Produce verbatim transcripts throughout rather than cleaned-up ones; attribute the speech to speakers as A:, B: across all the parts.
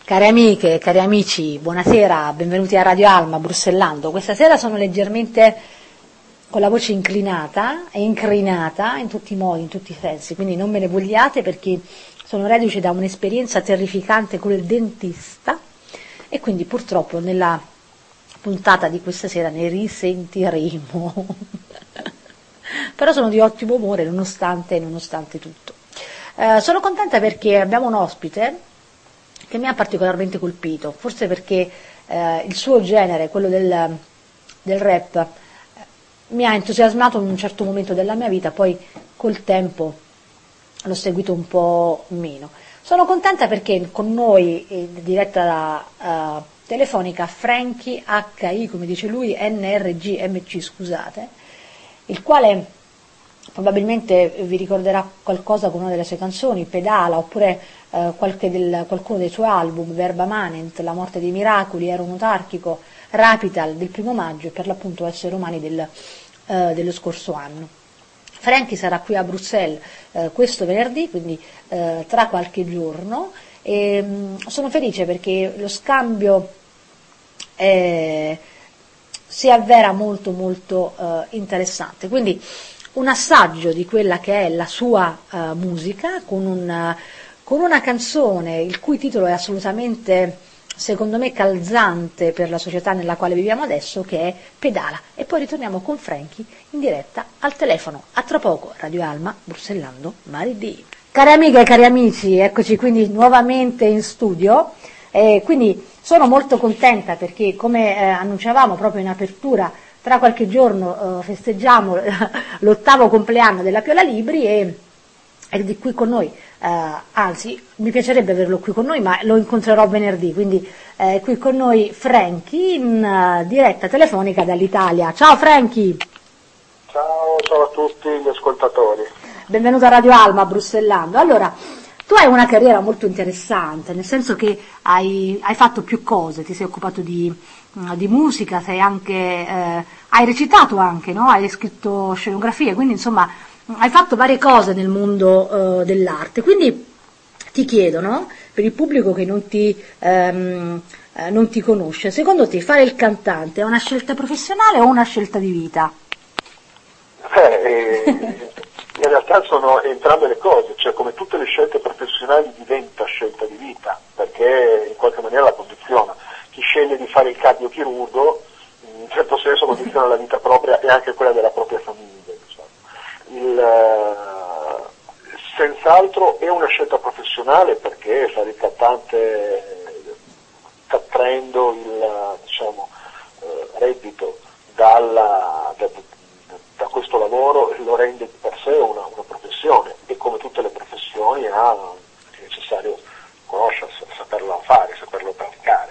A: Care amiche e cari amici, buonasera, benvenuti a Radio Alma, Brussellando. Questa sera sono leggermente con la voce inclinata e incrinata in tutti i modi, in tutti i sensi, quindi non me ne vogliate perché sono reduce da un'esperienza terrificante con il dentista e quindi purtroppo nella puntata di questa sera ne risentiremo. Però sono di ottimo umore nonostante, nonostante tutto. Eh, sono contenta perché abbiamo un ospite che mi ha particolarmente colpito, forse perché eh, il suo genere, quello del, del rap, eh, mi ha entusiasmato in un certo momento della mia vita, poi col tempo l'ho seguito un po' meno. Sono contenta perché con noi, in diretta da, uh, telefonica, Frankie H I, come dice lui, N R G M C, scusate, il quale probabilmente vi ricorderà qualcosa con una delle sue canzoni, Pedala, oppure eh, qualche del, qualcuno dei suoi album, Verba Manent, La morte dei miracoli, Ero un autarchico, Rapital del primo maggio e per l'appunto Esseri umani del, eh, dello scorso anno. Frankie sarà qui a Bruxelles eh, questo venerdì, quindi eh, tra qualche giorno, e mh, sono felice perché lo scambio eh, si avvera molto molto eh, interessante. Quindi un assaggio di quella che è la sua uh, musica con, un, con una canzone il cui titolo è assolutamente, secondo me, calzante per la società nella quale viviamo adesso, che è Pedala. E poi ritorniamo con Frankie in diretta al telefono. A tra poco, Radio Alma, Brussellando, Maridi. Cari amiche e cari amici, eccoci quindi nuovamente in studio. E quindi sono molto contenta perché, come eh, annunciavamo proprio in apertura, tra qualche giorno uh, festeggiamo l'ottavo compleanno della Piola Libri e è di qui con noi, uh, anzi mi piacerebbe averlo qui con noi, ma lo incontrerò venerdì, quindi è uh, qui con noi Frankie in uh, diretta telefonica dall'Italia. Ciao Frankie!
B: Ciao, ciao a tutti gli ascoltatori.
A: Benvenuto a Radio Alma, Brussellando. Allora, tu hai una carriera molto interessante, nel senso che hai, hai fatto più cose, ti sei occupato di di musica, sei anche, eh, hai recitato anche, no? Hai scritto scenografie, quindi insomma hai fatto varie cose nel mondo eh, dell'arte. Quindi ti chiedo, no? Per il pubblico che non ti, ehm, eh, non ti conosce, secondo te fare il cantante è una scelta professionale o una scelta di vita?
B: Eh, eh, in realtà sono entrambe le cose, cioè come tutte le scelte professionali diventa scelta di vita, perché in qualche maniera la condiziona. Chi sceglie di fare il cardiochirurgo in un certo senso condiziona la vita propria e anche quella della propria famiglia. Diciamo. Il, uh, senz'altro è una scelta professionale perché fare il cantante traendo il diciamo, uh, reddito dalla, da, da questo lavoro lo rende di per sé una, una professione e come tutte le professioni ha, è necessario conoscerla, saperla fare, saperlo praticare.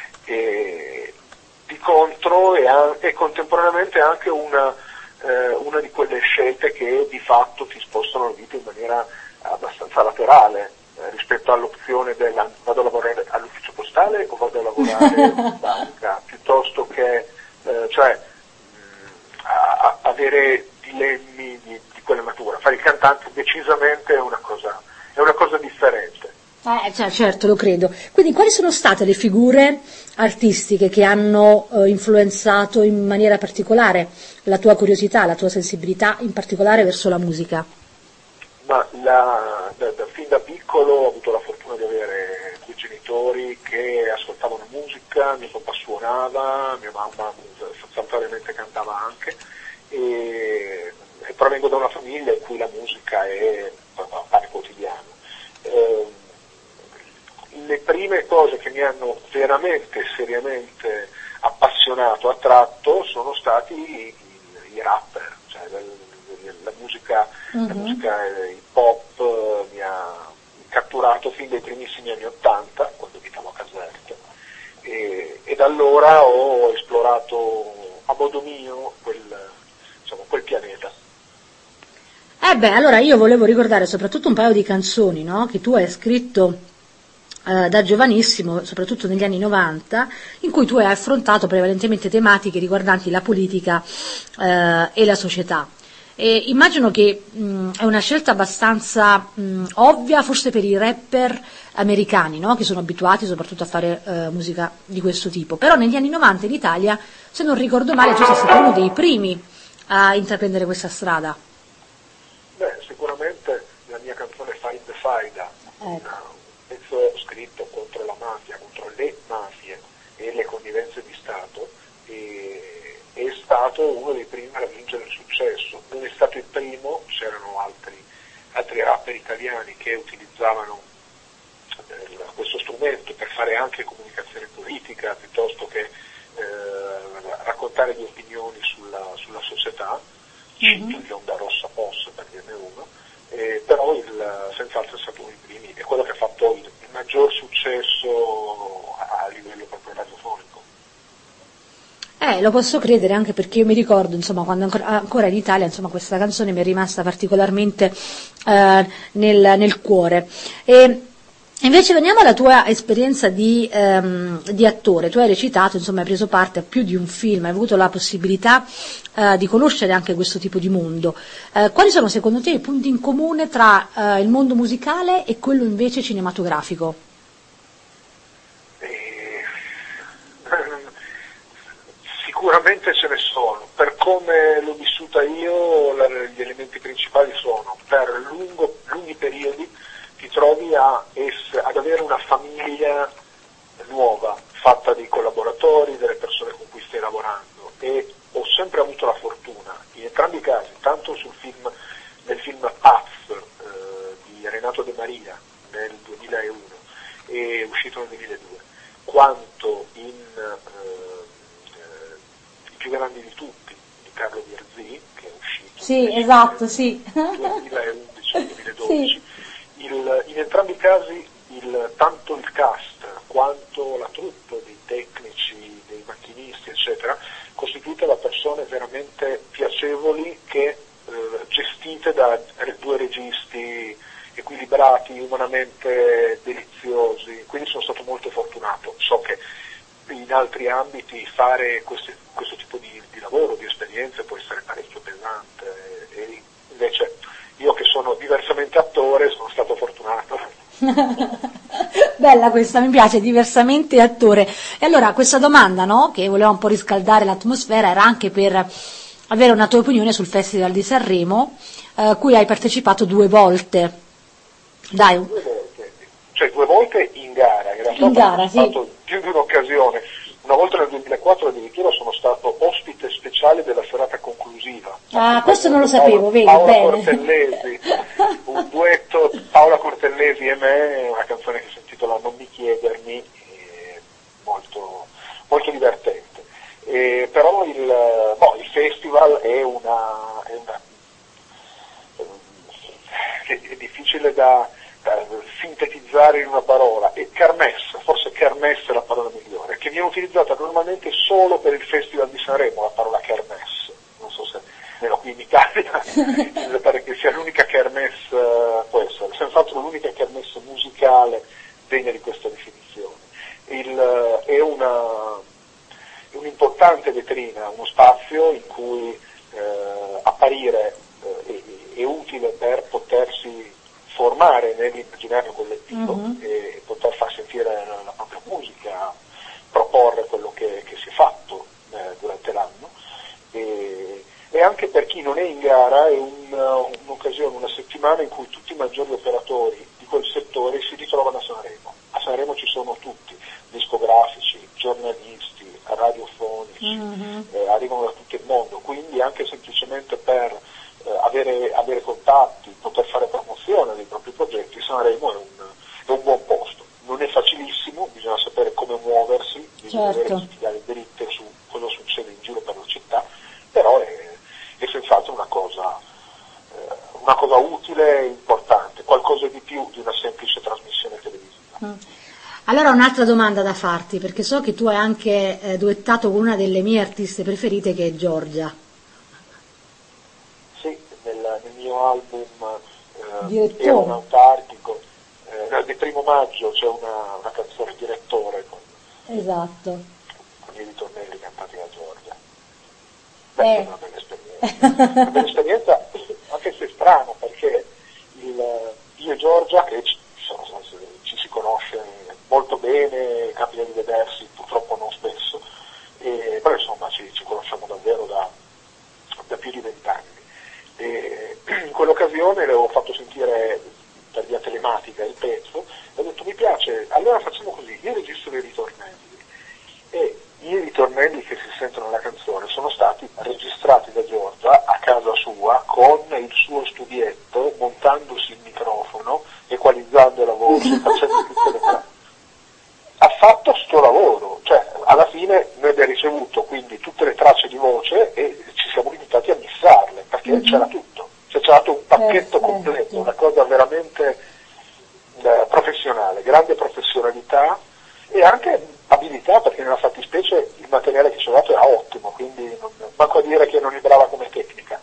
B: E di contro è, è contemporaneamente anche una, eh, una di quelle scelte che di fatto ti spostano la vita in maniera abbastanza laterale eh, rispetto all'opzione della vado a lavorare all'ufficio postale o vado a lavorare in banca, piuttosto che eh, cioè mh, a, a avere dilemmi di, di quella natura. Fare il cantante decisamente è una cosa, è una cosa differente.
A: Eh, cioè, certo, lo credo. Quindi quali sono state le figure artistiche che hanno eh, influenzato in maniera particolare la tua curiosità, la tua sensibilità, in particolare verso la musica?
B: Ma la, da, da, fin da piccolo ho avuto la fortuna di avere due genitori che ascoltavano musica, mio papà suonava, mia mamma sostanzialmente cantava anche, e, e provengo da una famiglia in cui la musica è pane quotidiano. Eh, le prime cose che mi hanno veramente, seriamente appassionato, attratto, sono stati i, i rapper, cioè la, la musica, mm-hmm. la musica hip hop mi ha catturato fin dai primissimi anni Ottanta, quando abitavo a Caserta, e, e da allora ho esplorato a modo mio quel, insomma, quel pianeta.
A: Eh beh, allora io volevo ricordare soprattutto un paio di canzoni, no? Che tu hai scritto da giovanissimo, soprattutto negli anni novanta, in cui tu hai affrontato prevalentemente tematiche riguardanti la politica eh, e la società. E immagino che mh, è una scelta abbastanza mh, ovvia, forse per i rapper americani, no? Che sono abituati soprattutto a fare eh, musica di questo tipo. Però negli anni novanta in Italia, se non ricordo male, tu sei stato uno dei primi a intraprendere questa strada.
B: Beh, sicuramente la mia canzone Fight the Faida,
A: Ecco.
B: un pezzo scritto contro la mafia, contro le mafie e le connivenze di Stato, e è stato uno dei primi a raggiungere il successo. Non è stato il primo, c'erano altri, altri rapper italiani che utilizzavano eh, questo strumento per fare anche comunicazione politica piuttosto che eh, raccontare le opinioni sulla, sulla società. Cito
A: Mhm.
B: gli Onda Rossa Posse per dirne uno, eh, però il, senz'altro è stato uno dei primi, è quello che ha fatto il, il maggior successo a, a livello proprio radiofonico.
A: Eh, lo posso credere anche perché io mi ricordo, insomma, quando ancora, ancora in Italia, insomma, questa canzone mi è rimasta particolarmente eh, nel, nel cuore. E invece veniamo alla tua esperienza di, ehm, di attore. Tu hai recitato, insomma, hai preso parte a più di un film, hai avuto la possibilità eh, di conoscere anche questo tipo di mondo. Eh, quali sono secondo te i punti in comune tra eh, il mondo musicale e quello invece cinematografico?
B: E, sicuramente ce ne sono, per come l'ho vissuta io la, gli elementi principali sono per lungo, lunghi periodi ti trovi a ess- ad avere una famiglia nuova, fatta di collaboratori, delle persone con cui stai lavorando, e ho sempre avuto la fortuna, in entrambi i casi, tanto sul film, nel film Paz eh, di Renato De Maria nel duemilauno e uscito nel duemiladue, quanto in eh, eh, I più grandi di tutti di Carlo Virzì, che è uscito
A: Sì,
B: nel
A: esatto, sì.
B: duemilaundici duemiladodici.
A: Sì.
B: Il, in entrambi i casi il, tanto il cast quanto la troupe dei tecnici, dei macchinisti, eccetera, costituita da persone veramente piacevoli che eh, gestite da due registi equilibrati, umanamente deliziosi, quindi sono stato molto fortunato. So che in altri ambiti fare questo, questo tipo di, di lavoro, di esperienze può essere parecchio pesante, e invece io che sono diversamente attore sono stato fortunato.
A: Bella questa, mi piace, diversamente attore. E allora questa domanda, no, che voleva un po' riscaldare l'atmosfera, era anche per avere una tua opinione sul Festival di Sanremo, eh, cui hai partecipato due volte. Dai,
B: Due volte, cioè due volte in gara, in realtà
A: in
B: ho
A: gara, sì.
B: partecipato più di un'occasione. Una volta nel duemilaquattro addirittura sono stato ospite speciale della serata conclusiva.
A: Ah, questo non lo
B: Paola,
A: sapevo, vedi,
B: Paola
A: bene.
B: Cortellesi, un duetto Paola Cortellesi e me, una canzone che si intitola Non mi chiedermi, eh, molto, molto divertente. Eh, però il, no, il festival è una, è una è difficile da, da sintetizzare in una parola, è kermesse, forse kermesse è la parola migliore, che viene utilizzata normalmente solo per il Festival di Sanremo, la parola kermesse, non so se meno qui in Italia mi pare che sia l'unica kermesse, può essere, senz'altro l'unica kermesse musicale degna di questa definizione. Il, è, una, è un'importante vetrina, uno spazio in cui eh, apparire eh, è, è utile per potersi formare nell'immaginario collettivo
A: Mhm.
B: e poter far sentire la, la propria musica, proporre quello che, che si è fatto eh, durante l'anno, e, e anche per chi non è in gara è un, un'occasione, una settimana in cui tutti i maggiori operatori di quel settore si ritrovano a Sanremo. A Sanremo ci sono tutti, discografici, giornalisti, radiofonici,
A: Mhm.
B: eh, arrivano da tutto il mondo, quindi anche semplicemente per eh, avere, avere contatti, poter fare promozione dei propri progetti, Sanremo è un, è un buon posto. Non è facilissimo, bisogna sapere come muoversi, bisogna
A: Certo.
B: avere studiare dritte su cosa succede in giro per la città, però è, è senz'altro una cosa, eh, una cosa utile e importante, qualcosa di più di una semplice trasmissione televisiva.
A: Mm. Allora un'altra domanda da farti, perché so che tu hai anche eh, duettato con una delle mie artiste preferite che è Giorgia.
B: Sì, nel, nel mio album eh,
A: Direttore.
B: Ero un autarchico, eh, nel di primo maggio c'è una, una canzone direttore con,
A: Esatto.
B: con i ritornelli cantati da Giorgia. Beh, è
A: Eh,
B: una bella esperienza. una bella esperienza, anche se strana, perché il, io e Giorgia, che ci, ci si conosce molto bene, capita di vedersi, purtroppo non spesso, e, però insomma ci, ci conosciamo davvero da, da più di vent'anni. E in quell'occasione le ho fatto sentire per via telematica il pezzo e ho detto mi piace, allora facciamo così, io registro i ritornelli, e i ritornelli che si sentono nella canzone sono stati registrati da Giorgia a casa sua con il suo studietto, montandosi il microfono, equalizzando la voce, facendo tutte le tracce. Ha fatto sto lavoro, cioè alla fine noi abbiamo ricevuto quindi tutte le tracce di voce e ci siamo limitati a missarle, perché mm-hmm. c'era tutto, cioè c'era dato un pacchetto
A: Perfetto.
B: completo, una cosa veramente eh, professionale, grande professionalità e anche abilità, perché nella fattispecie il materiale che ci ha dato era ottimo, quindi non manco a dire che non è brava come tecnica.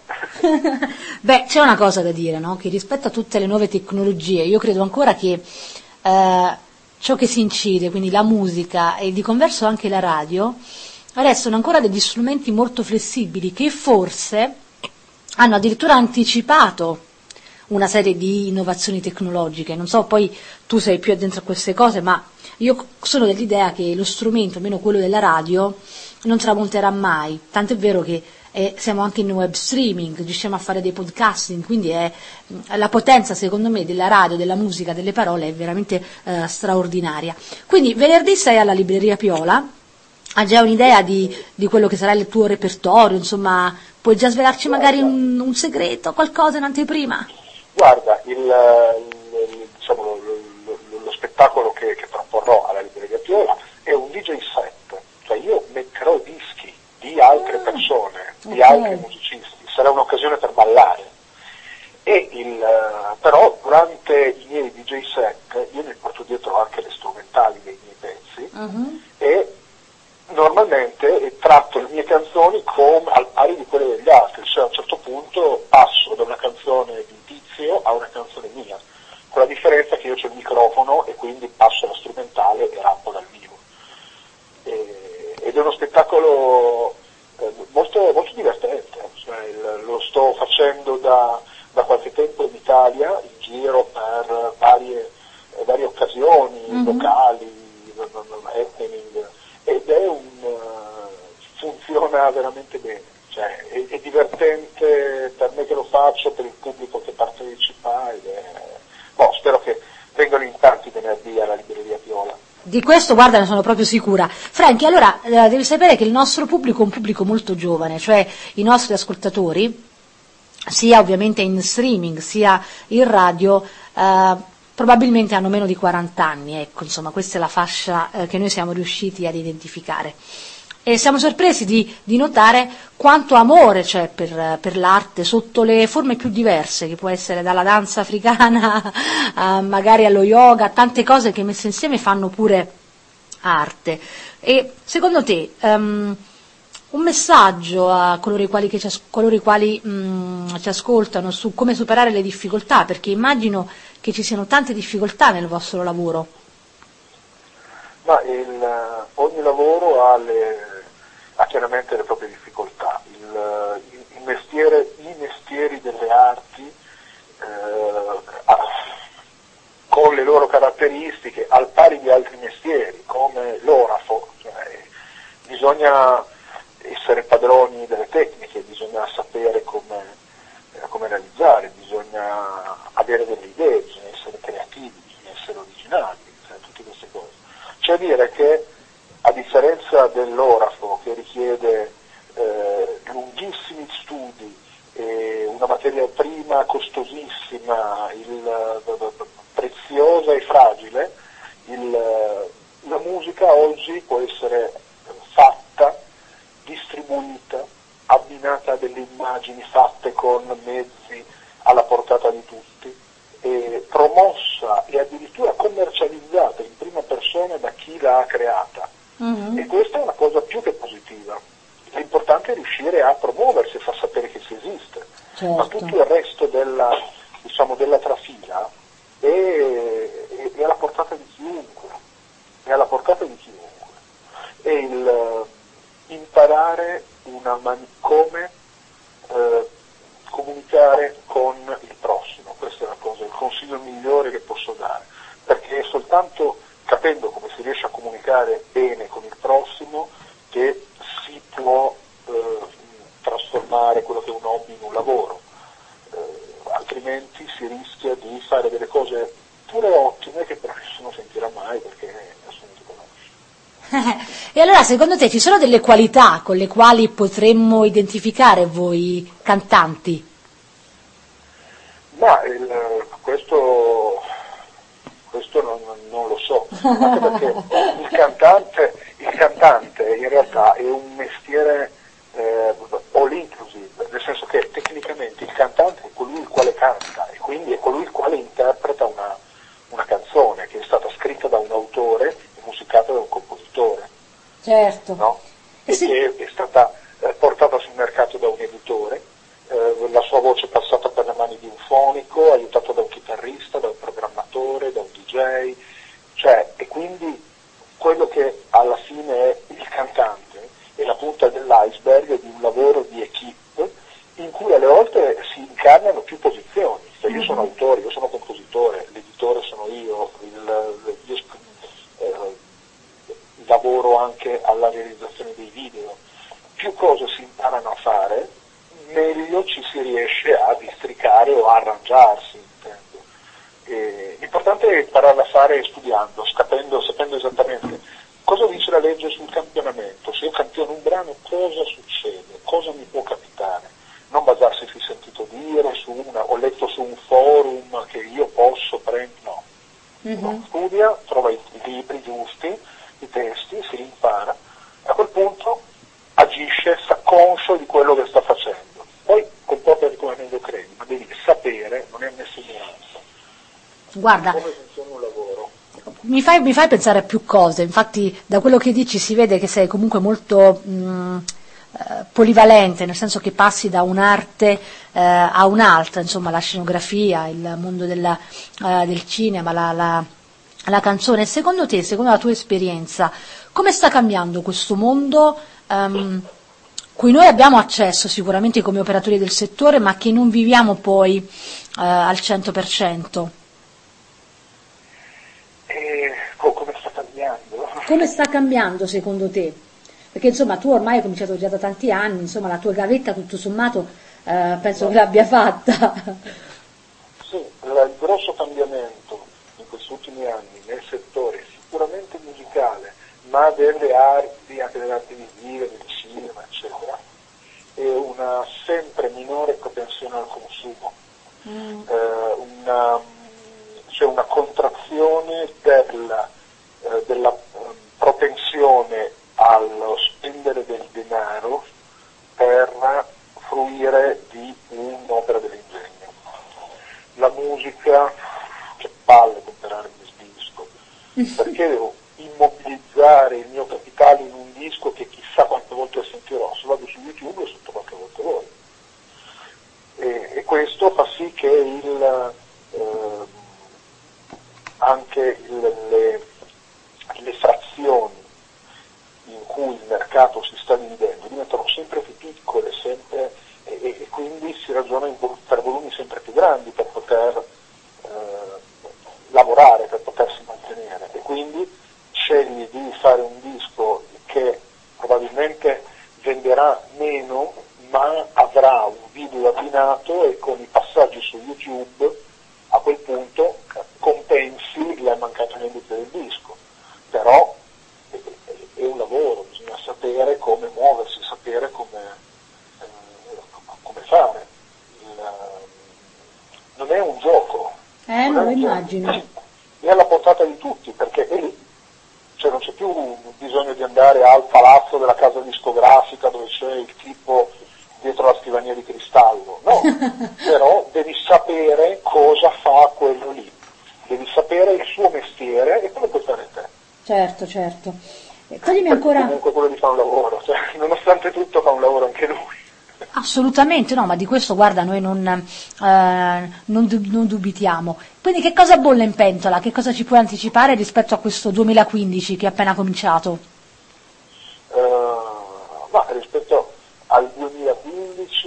A: Beh, c'è una cosa da dire, no? Che rispetto a tutte le nuove tecnologie, io credo ancora che eh, ciò che si incide, quindi la musica e di converso anche la radio, restano ancora degli strumenti molto flessibili che forse hanno addirittura anticipato una serie di innovazioni tecnologiche. Non so, poi tu sei più addentro a queste cose, ma io sono dell'idea che lo strumento, almeno quello della radio, non tramonterà mai, tant'è vero che eh, siamo anche in web streaming, riusciamo a fare dei podcasting, quindi è, la potenza secondo me della radio, della musica, delle parole è veramente eh, straordinaria. Quindi venerdì sei alla Libreria Piola, hai già un'idea di, di quello che sarà il tuo repertorio, insomma, puoi già svelarci magari un, un segreto, qualcosa in anteprima?
B: Guarda, il, il, diciamo, lo, lo, lo spettacolo che, che proporrò alla Libreria Piola è un D J set, cioè io metterò dischi di altre persone, di
A: okay.
B: altri musicisti, sarà un'occasione per ballare. E il, però durante i miei D J set io mi porto dietro anche le strumentali dei miei pezzi uh-huh. e normalmente tratto le mie canzoni come al pari di quelle degli altri, cioè a un certo punto passo da una canzone di Tizio a una canzone mia, con la differenza che io c'ho il microfono e quindi passo alla strumentale e rappo dal vivo. E, ed è uno spettacolo eh, molto, molto divertente, cioè, il, lo sto facendo da, da qualche tempo in Italia, in giro per varie, eh, varie occasioni, mm-hmm. locali, happening, ed è un uh, funziona veramente bene, cioè è, è divertente per me che lo faccio, per il pubblico che partecipa, ed è, boh, spero che vengano in tanti venerdì alla Libreria Piola.
A: Di questo, guarda, ne sono proprio sicura. Franchi, allora eh, devi sapere che il nostro pubblico è un pubblico molto giovane, cioè i nostri ascoltatori, sia ovviamente in streaming sia in radio, eh, probabilmente hanno meno di quaranta anni, ecco, insomma, questa è la fascia eh, che noi siamo riusciti ad identificare. E siamo sorpresi di, di notare quanto amore c'è per, per l'arte sotto le forme più diverse, che può essere dalla danza africana a, magari allo yoga, tante cose che messe insieme fanno pure arte. E secondo te um, un messaggio a coloro i quali, che ci, coloro i quali um, ci ascoltano su come superare le difficoltà, perché immagino che ci siano tante difficoltà nel vostro lavoro?
B: Ma il, ogni lavoro ha, le, ha chiaramente le proprie difficoltà. Il, il, il mestiere, i mestieri delle arti eh, con le loro caratteristiche, al pari di altri mestieri, come l'orafo, cioè, bisogna essere padroni delle tecniche, bisogna sapere come, eh, come realizzare, bisogna avere delle idee, bisogna essere creativi, bisogna essere originali, cioè, tutte queste cose. C'è da dire che, a differenza dell'orafo, che richiede eh, lunghissimi studi, e una materia prima costosissima, il, preziosa e fragile, il, la musica oggi può essere fatta, distribuita, abbinata a delle immagini fatte con mezzi alla portata di tutti, e promossa e addirittura commercializzata in prima persona da chi l'ha creata. Mm-hmm. E questa è una cosa più che positiva. L'importante è riuscire a promuoversi e far sapere che si esiste, certo. Ma tutto il resto della, diciamo, della trafila è, è, è alla portata di chiunque, è alla portata di chiunque. E il uh, imparare una man- come uh, eh, comunicare con il prossimo, questa è la cosa, il consiglio migliore che posso dare, perché è soltanto capendo come si riesce a comunicare bene con il prossimo che si può eh, trasformare quello che è un hobby in un lavoro, eh, altrimenti si rischia di fare delle cose pure ottime che però nessuno sentirà mai perché nessuno ti conosce.
A: E allora secondo te ci sono delle qualità con le quali potremmo identificare voi cantanti?
B: Ma il, questo, questo non, non lo so, anche perché il cantante, il cantante in realtà è un mestiere eh, all inclusive, nel senso che tecnicamente il cantante è colui il quale canta e quindi è colui il quale interpreta una, una canzone che è stata scritta da un autore e musicata da un compositore.
A: Certo.
B: No?
A: E
B: E
A: sì.
B: che è stata eh, portata sul mercato da un editore, eh, la sua voce è passata per le mani di un fonico, aiutato da un chitarrista, da un programmatore, da un D J, cioè, e quindi quello che alla fine è il cantante è la punta dell'iceberg di un lavoro di equipe in cui alle volte si incarnano più posizioni, cioè io sono autore, io sono compositore, l'editore sono io, il, io eh, lavoro anche alla realizzazione dei video, più cose si imparano a fare, meglio ci si riesce a districare o a arrangiarsi, intendo. E l'importante è imparare a fare studiando, sapendo, sapendo esattamente cosa dice la legge sul campionamento, se io campiono un brano cosa succede, cosa mi può capitare, non basarsi sul sentito dire, su una, ho letto su un forum che io posso prendere, no.
A: Mm-hmm.
B: No, studia, trova i, i libri giusti, i testi, si impara, a quel punto agisce, sa conscio di quello che sta facendo, poi comportati come meglio credi, ma devi sapere, non è messa ignoranza,
A: Guarda,
B: come funziona un lavoro.
A: mi fai, mi fai pensare a più cose, infatti da quello che dici si vede che sei comunque molto mh, eh, polivalente, nel senso che passi da un'arte eh, a un'altra, insomma la scenografia, il mondo della, eh, del cinema, la, la, la canzone. Secondo te, secondo la tua esperienza, come sta cambiando questo mondo um, cui noi abbiamo accesso sicuramente come operatori del settore, ma che non viviamo poi eh, al cento per cento?
B: E come sta cambiando?
A: Come sta cambiando secondo te? Perché insomma tu ormai hai cominciato già da tanti anni, insomma la tua gavetta tutto sommato eh, penso
B: No.
A: che l'abbia fatta.
B: Sì, il grosso cambiamento in questi ultimi anni nel settore sicuramente musicale, ma delle arti, anche delle arti visive, del cinema, eccetera, è una sempre minore propensione al consumo. Mm. Eh, una, c'è una contrazione del, eh, della eh, propensione allo spendere del denaro per fruire di un'opera dell'ingegno. La musica, che palle comprare un disco, perché devo immobilizzare il mio capitale in un disco che chissà quante volte sentirò, se vado su YouTube lo sento qualche volta voi. E, e questo fa sì che il, eh, anche il, le, le frazioni in cui il mercato si sta dividendo diventano sempre più piccole, sempre, e, e quindi si ragiona in, per volumi sempre più grandi per poter eh, lavorare, per potersi mantenere, e quindi scegli di fare un disco che probabilmente venderà meno, ma avrà un video abbinato e con i passaggi su YouTube a quel punto compensi la mancata vendita del disco. Però è, è un lavoro, bisogna sapere come muoversi, sapere come, eh, come fare. Il, non è un gioco.
A: Eh, non, non lo immagino.
B: Gioco. È alla portata di tutti, perché è lì. Cioè non c'è più bisogno di andare al palazzo della casa discografica dove c'è il tipo dietro la scrivania di cristallo, no, però devi sapere cosa fa quello lì, devi sapere il suo mestiere e quello puoi fare te.
A: Certo, certo. E toglimi ancora...
B: Comunque quello di fa un lavoro, cioè, nonostante tutto fa un lavoro anche lui.
A: Assolutamente no, ma di questo guarda noi non, eh, non, non dubitiamo. Quindi che cosa bolle in pentola? Che cosa ci puoi anticipare rispetto a questo duemilaquindici che è appena cominciato?
B: Uh, ma rispetto al duemilaquindici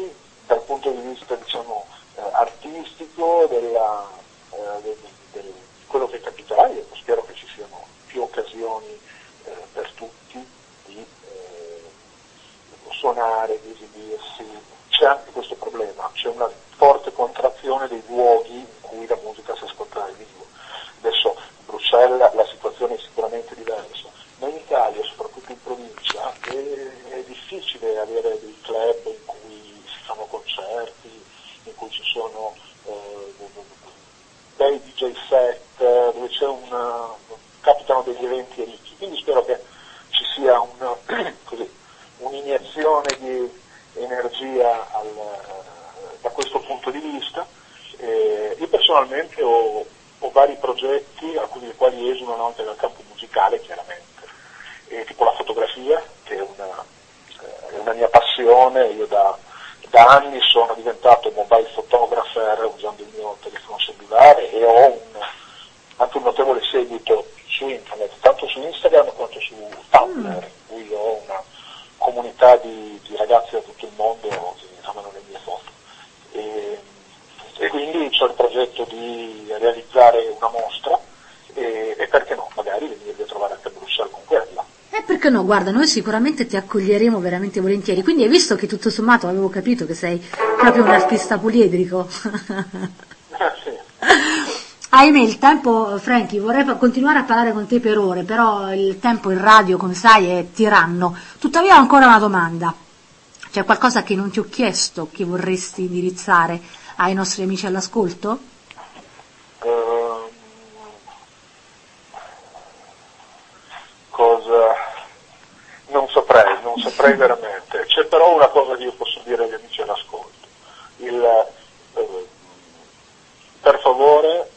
B: dal punto di vista diciamo eh, artistico, della, eh, del, del, quello che capiterà. Io spero che ci siano più occasioni eh, per tutti di eh, suonare, di esibirsi. C'è anche questo problema, c'è una forte contrazione dei luoghi in cui la musica si ascolta dal vivo. Adesso a Bruxelles la situazione è sicuramente diversa, ma in Italia, soprattutto in provincia, è, è difficile avere dei club in cui si fanno concerti, in cui ci sono eh, dei D J set, dove c'è un, capitano degli eventi ricchi. Quindi spero che ci sia un, così, un'iniezione di energia al, da questo punto di vista. Eh, io personalmente ho, ho vari progetti, alcuni dei quali esulano anche dal campo musicale chiaramente, eh, tipo la fotografia, che è una, eh, è una mia passione. Io da, da anni sono diventato mobile photographer usando il mio telefono cellulare e ho un, anche un notevole seguito su internet, tanto su Instagram quanto su Tumblr, in cui ho una comunità di, di ragazzi da tutto il mondo che amano le mie foto. E, e quindi c'ho il progetto di realizzare una mostra e, e perché no, magari venirvi a trovare anche a Bruxelles con quella.
A: Eh, perché no, guarda, noi sicuramente ti accoglieremo veramente volentieri, quindi hai visto che tutto sommato avevo capito che sei proprio un artista poliedrico.
B: Eh, sì.
A: Ahimè, il tempo, Franky, vorrei continuare a parlare con te per ore, però il tempo in radio, come sai, è tiranno. Tuttavia ho ancora una domanda. C'è qualcosa che non ti ho chiesto, che vorresti indirizzare ai nostri amici all'ascolto?
B: Uh, cosa? Non saprei, non saprei veramente. C'è però una cosa che io posso dire agli amici all'ascolto. Il, uh, per favore,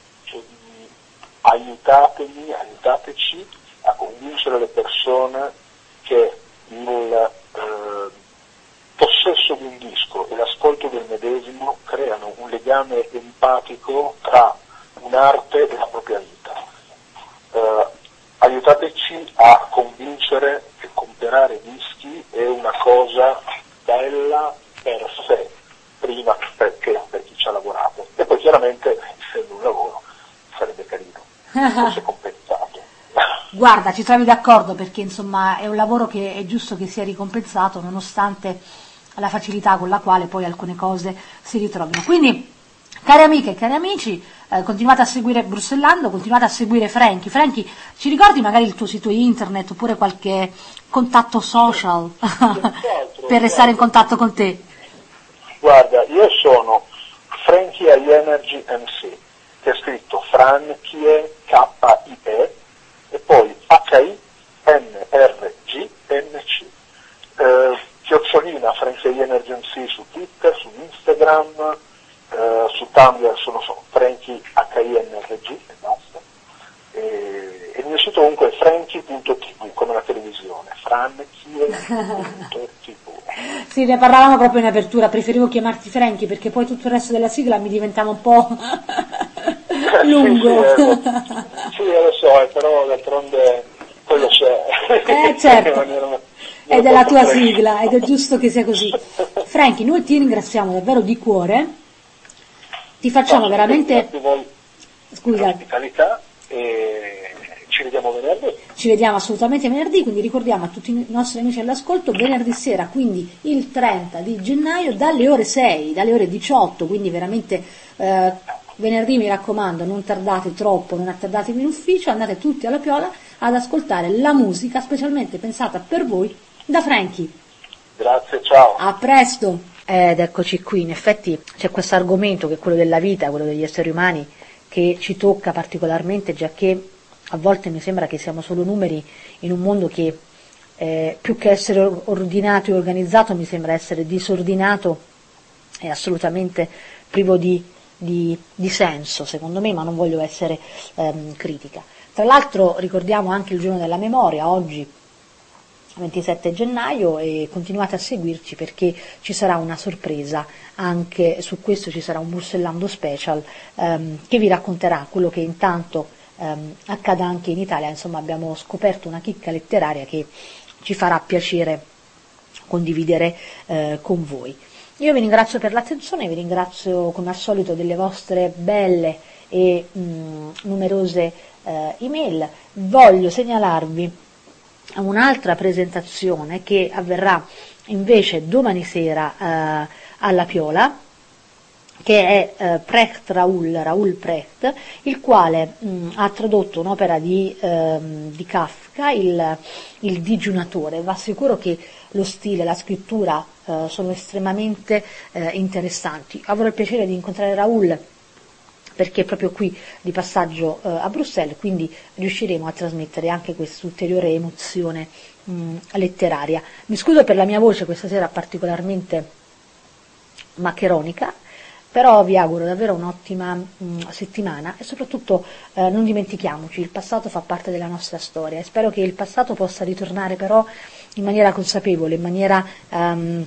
B: aiutatemi, aiutateci a convincere le persone che il eh, possesso di un disco e l'ascolto del medesimo creano un legame empatico tra un'arte e la propria vita. Eh, aiutateci a convincere che comprare dischi è una cosa bella per sé, prima perché per chi ci ha lavorato, e poi chiaramente, essendo un lavoro, sarebbe carino fosse compensato.
A: Guarda, ci trovi d'accordo, perché insomma è un lavoro che è giusto che sia ricompensato nonostante la facilità con la quale poi alcune cose si ritrovino. Quindi, cari amiche e cari amici, eh, continuate a seguire Bruxellando, continuate a seguire Franky. Franky, ci ricordi magari il tuo sito internet oppure qualche contatto social per restare in contatto con te?
B: Guarda, io sono Franky Energy M C, che è scritto Frankie K I E e poi H I N R G N C. Eh, chiocciolina Frankie Energy M C su Twitter, su Instagram, eh, su Tumblr sono so, Frankie H I N R G e basta. E, e il mio sito comunque è frankie punto t v, come la televisione, frankie punto t v.
A: Sì, ne parlavamo proprio in apertura, preferivo chiamarti Franky perché poi tutto il resto della sigla mi diventava un po' lungo.
B: Sì, sì, sì, lo so, però d'altronde quello c'è.
A: Eh certo, è della tua sigla ed è giusto che sia così. Franky, noi ti ringraziamo davvero di cuore, ti facciamo
B: no,
A: veramente...
B: Scusa. L'ospitalità e ci vediamo venerdì.
A: Ci vediamo assolutamente venerdì, quindi ricordiamo a tutti i nostri amici all'ascolto, venerdì sera, quindi il trenta di gennaio, dalle ore sei, dalle ore diciotto, quindi veramente eh, venerdì, mi raccomando, non tardate troppo, non attardatevi in ufficio, andate tutti alla Piola ad ascoltare la musica specialmente pensata per voi da Franky.
B: Grazie, ciao.
A: A presto. Ed eccoci qui, in effetti c'è questo argomento che è quello della vita, quello degli esseri umani, che ci tocca particolarmente, giacché a volte mi sembra che siamo solo numeri in un mondo che eh, più che essere ordinato e organizzato mi sembra essere disordinato e assolutamente privo di, di, di senso, secondo me, ma non voglio essere ehm, critica. Tra l'altro ricordiamo anche il giorno della memoria, oggi ventisette gennaio, e continuate a seguirci perché ci sarà una sorpresa, anche su questo ci sarà un Bruxellando special ehm, che vi racconterà quello che intanto ehm, accada anche in Italia. Insomma, abbiamo scoperto una chicca letteraria che ci farà piacere condividere eh, con voi. Io vi ringrazio per l'attenzione, vi ringrazio come al solito delle vostre belle e mh, numerose eh, email. Voglio segnalarvi un'altra presentazione che avverrà invece domani sera eh, alla Piola, che è eh, Precht Raoul, Raoul Precht, il quale mh, ha tradotto un'opera di, ehm, di Kafka, il, il digiunatore. Va sicuro che lo stile, la scrittura eh, sono estremamente eh, interessanti. Avrò il piacere di incontrare Raoul perché è proprio qui di passaggio eh, a Bruxelles, quindi riusciremo a trasmettere anche questa ulteriore emozione mh, letteraria. Mi scuso per la mia voce questa sera particolarmente maccheronica, però vi auguro davvero un'ottima mh, settimana e soprattutto eh, non dimentichiamoci, il passato fa parte della nostra storia e spero che il passato possa ritornare però in maniera consapevole, in maniera um,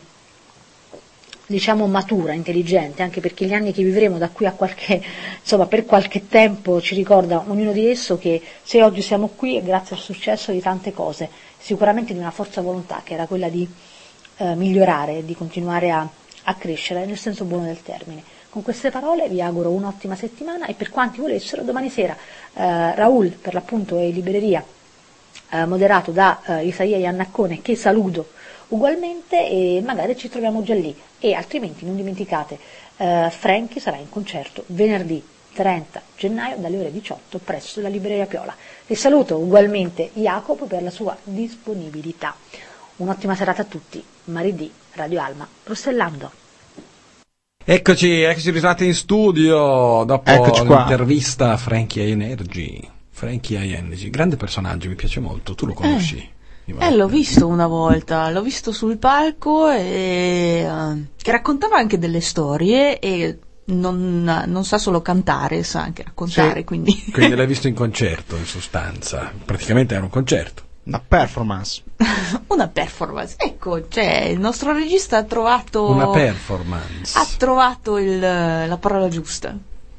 A: diciamo matura, intelligente, anche perché gli anni che vivremo da qui a qualche, insomma, per qualche tempo ci ricorda ognuno di esso che se oggi siamo qui è grazie al successo di tante cose, sicuramente di una forza volontà che era quella di eh, migliorare, di continuare a a crescere nel senso buono del termine. Con queste parole vi auguro un'ottima settimana e per quanti volessero domani sera eh, Raoul per l'appunto è in libreria eh, moderato da eh, Isaia Iannaccone, che saluto ugualmente, e magari ci troviamo già lì, e altrimenti non dimenticate eh, Frankie sarà in concerto venerdì trenta gennaio dalle ore diciotto presso la libreria Piola. E saluto ugualmente Jacopo per la sua disponibilità. Un'ottima serata a tutti. Maridì, Radio Alma, Bruxellando.
C: Eccoci, eccoci ritornati in studio dopo l'intervista a Frankie Energy. Frankie Energy, grande personaggio, mi piace molto, tu lo conosci?
D: Eh, eh l'ho visto una volta, l'ho visto sul palco e uh, che raccontava anche delle storie e non, non sa solo cantare, sa anche raccontare,
C: sì,
D: quindi...
C: quindi l'hai visto in concerto, in sostanza, praticamente era un concerto.
E: Una performance.
D: Una performance, ecco, cioè il nostro regista ha trovato
C: una performance.
D: Ha trovato il, la parola giusta.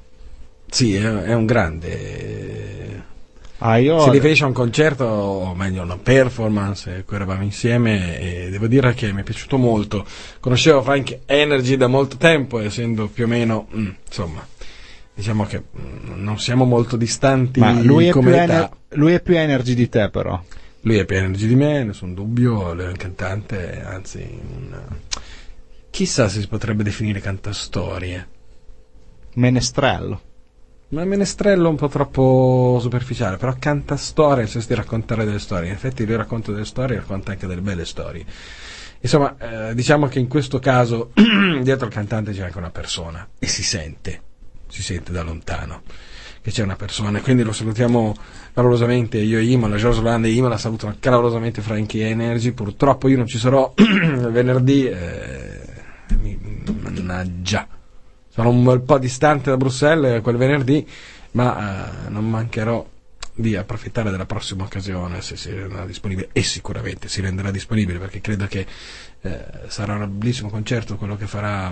C: Sì, è, è un grande.
E: Ah, io...
C: Si riferisce a un concerto, o meglio, una performance, cui eravamo insieme e devo dire che mi è piaciuto molto. Conoscevo Frank Energy da molto tempo, essendo più o meno, mh, insomma, diciamo che mh, non siamo molto distanti.
E: Ma lui è
C: come
E: più
C: età.
E: Ener- lui è più energy di te, però.
C: Lui è più energy di me, nessun dubbio, lui è un cantante, anzi, un... chissà se si potrebbe definire cantastorie.
E: Menestrello.
C: Ma menestrello un po' troppo superficiale, però cantastorie, nel senso di raccontare delle storie. In effetti lui racconta delle storie, racconta anche delle belle storie. Insomma, eh, diciamo che in questo caso dietro al cantante c'è anche una persona, e si sente, si sente da lontano che c'è una persona, e quindi lo salutiamo calorosamente. Io e Imola, George Orlando e Imola salutano calorosamente Frankie Energy. Purtroppo io non ci sarò venerdì, eh, mi, mannaggia, sono un bel po' distante da Bruxelles quel venerdì, ma eh, non mancherò di approfittare della prossima occasione se si renderà disponibile, e sicuramente si renderà disponibile, perché credo che eh, sarà un bellissimo concerto quello che farà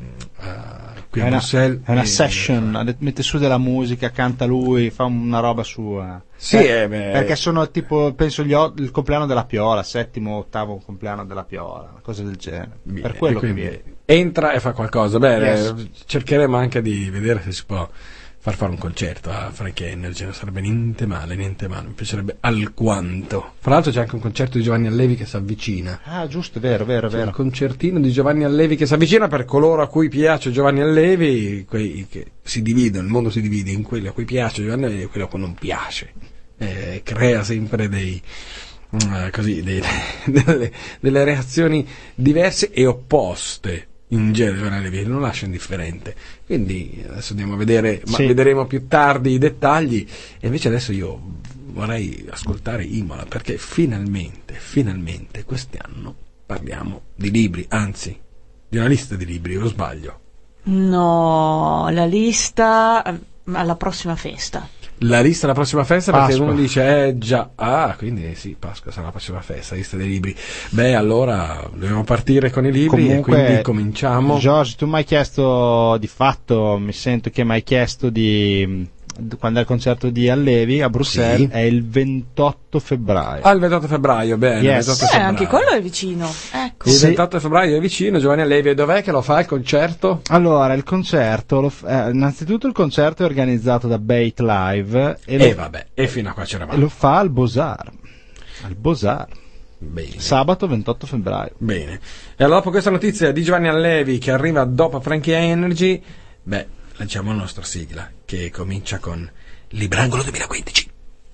C: uh, qui a Bruxelles.
E: È una e, session, e, mette su della musica, canta lui, fa una roba sua.
C: Sì,
E: per,
C: eh, beh,
E: perché sono tipo, penso gli o- il compleanno della Piola, settimo, ottavo compleanno della Piola, una cosa del genere.
C: Bene,
E: per quello che
C: quindi
E: viene.
C: Entra e fa qualcosa. Beh,
E: Yes.
C: cercheremo anche di vedere se si può far fare un concerto a Frankie Energy, non sarebbe niente male, niente male, mi piacerebbe alquanto. Fra l'altro c'è anche un concerto di Giovanni Allevi che si avvicina.
E: Ah, giusto, vero, vero,
C: c'è
E: vero.
C: un concertino di Giovanni Allevi che si avvicina, per coloro a cui piace Giovanni Allevi, quei che si dividono, il mondo si divide in quelli a cui piace Giovanni Allevi e quelli a cui non piace. Eh, crea sempre dei uh, così dei, delle, delle reazioni diverse e opposte. In genere Giovanni Allevi non lascia indifferente, quindi adesso andiamo a vedere, ma
E: sì.
C: vedremo più tardi i dettagli. E invece adesso io vorrei ascoltare Imola, perché finalmente finalmente quest'anno parliamo di libri, anzi di una lista di libri, o sbaglio?
D: No, la lista alla prossima festa.
C: La lista alla prossima festa, perché
E: Pasqua.
C: uno dice eh già, ah, quindi sì, Pasqua sarà la prossima festa, lista dei libri. Beh, allora dobbiamo partire con i libri.
E: Comunque,
C: e quindi cominciamo.
E: George, tu mi hai chiesto, di fatto mi sento che mi hai chiesto di quando è il concerto di Allevi a Bruxelles,
C: Sì.
E: è il ventotto febbraio.
C: Ah, il ventotto febbraio, bene.
E: Yes.
C: ventotto
D: Eh,
C: febbraio.
D: anche quello è vicino. Ecco.
C: Il
E: Sì.
C: ventotto febbraio è vicino, Giovanni Allevi, e dov'è che lo fa il concerto?
E: Allora, il concerto, lo f- eh, innanzitutto il concerto è organizzato da Bait Live e,
C: E
E: lo,
C: vabbè, e fino a qua
E: e
C: c'eravamo.
E: lo fa al Beaux-Arts. Al Beaux-Arts,
C: Bene.
E: sabato ventotto febbraio.
C: Bene. E allora dopo questa notizia di Giovanni Allevi che arriva dopo Frankie Energy, beh, lanciamo la nostra sigla che comincia con Librangolo duemilaquindici.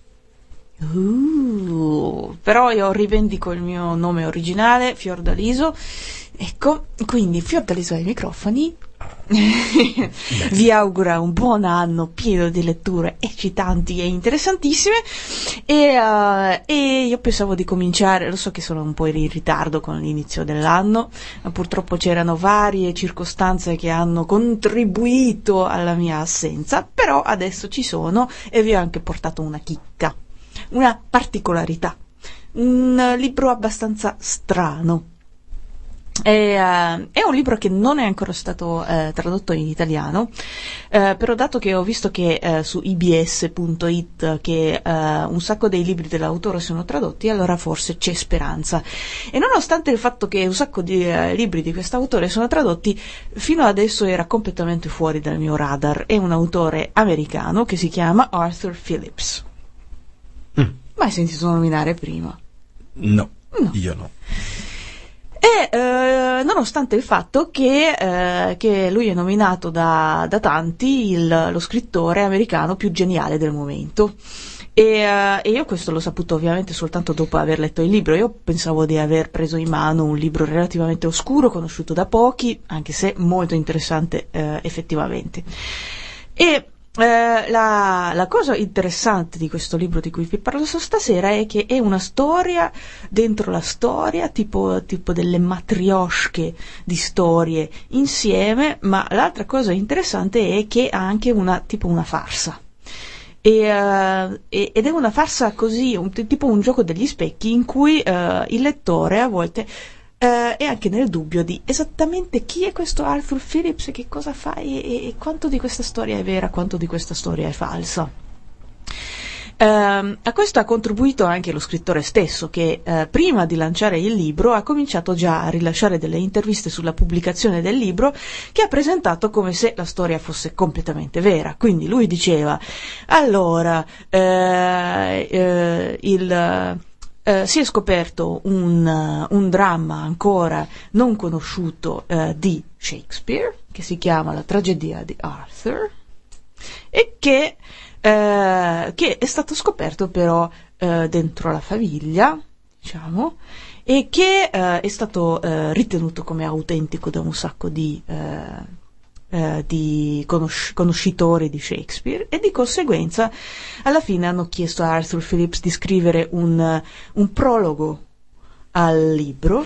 D: Uh, però io rivendico il mio nome originale, Fiordaliso. Ecco, quindi Fiordaliso ai microfoni vi augura un buon anno pieno di letture eccitanti e interessantissime e, uh, e io pensavo di cominciare, lo so che sono un po' in ritardo con l'inizio dell'anno, ma purtroppo c'erano varie circostanze che hanno contribuito alla mia assenza, però adesso ci sono e vi ho anche portato una chicca, una particolarità, un libro abbastanza strano. È, uh, è un libro che non è ancora stato uh, tradotto in italiano, uh, però dato che ho visto che uh, su i b s punto i t che uh, un sacco dei libri dell'autore sono tradotti, allora forse c'è speranza. E nonostante il fatto che un sacco di uh, libri di quest'autore sono tradotti, fino adesso era completamente fuori dal mio radar. È un autore americano che si chiama Arthur Phillips.
C: Mm.
D: Mai sentito nominare prima?
C: No,
D: No.
C: io no.
D: E eh, nonostante il fatto che, eh, che lui è nominato da, da tanti il, lo scrittore americano più geniale del momento. E, eh, e io questo l'ho saputo ovviamente soltanto dopo aver letto il libro. Io pensavo di aver preso in mano un libro relativamente oscuro, conosciuto da pochi, anche se molto interessante eh, effettivamente. E Eh, la, la cosa interessante di questo libro di cui vi parlo stasera è che è una storia dentro la storia, tipo, tipo delle matrioshke di storie insieme, ma l'altra cosa interessante è che ha anche una, tipo una farsa. E, uh, ed è una farsa così, un, tipo un gioco degli specchi in cui uh, il lettore a volte Uh, è anche nel dubbio di esattamente chi è questo Arthur Phillips, che cosa fa e, e, e quanto di questa storia è vera, quanto di questa storia è falsa. Uh, a questo ha contribuito anche lo scrittore stesso, che uh, prima di lanciare il libro ha cominciato già a rilasciare delle interviste sulla pubblicazione del libro, che ha presentato come se la storia fosse completamente vera. Quindi lui diceva: allora, uh, uh, il... Uh, si è scoperto un, uh, un dramma ancora non conosciuto uh, di Shakespeare, che si chiama La tragedia di Arthur, e che, uh, che è stato scoperto però uh, dentro la famiglia, diciamo, e che uh, è stato uh, ritenuto come autentico da un sacco di... Uh, Uh, di conosc- conoscitori di Shakespeare, e di conseguenza alla fine hanno chiesto a Arthur Phillips di scrivere un, uh, un prologo al libro,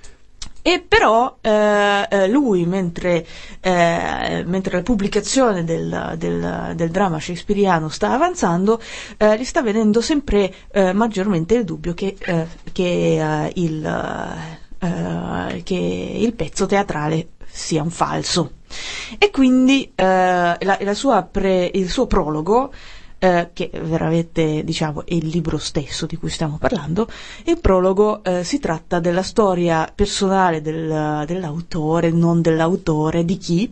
D: e però uh, uh, lui mentre, uh, mentre la pubblicazione del, del, del dramma shakespeariano sta avanzando, uh, gli sta venendo sempre uh, maggiormente il dubbio che, uh, che, uh, il, uh, che il pezzo teatrale sia un falso. E quindi eh, la, la sua pre, il suo prologo, eh, che veramente diciamo è il libro stesso di cui stiamo parlando, il prologo eh, si tratta della storia personale del, dell'autore, non dell'autore, di chi,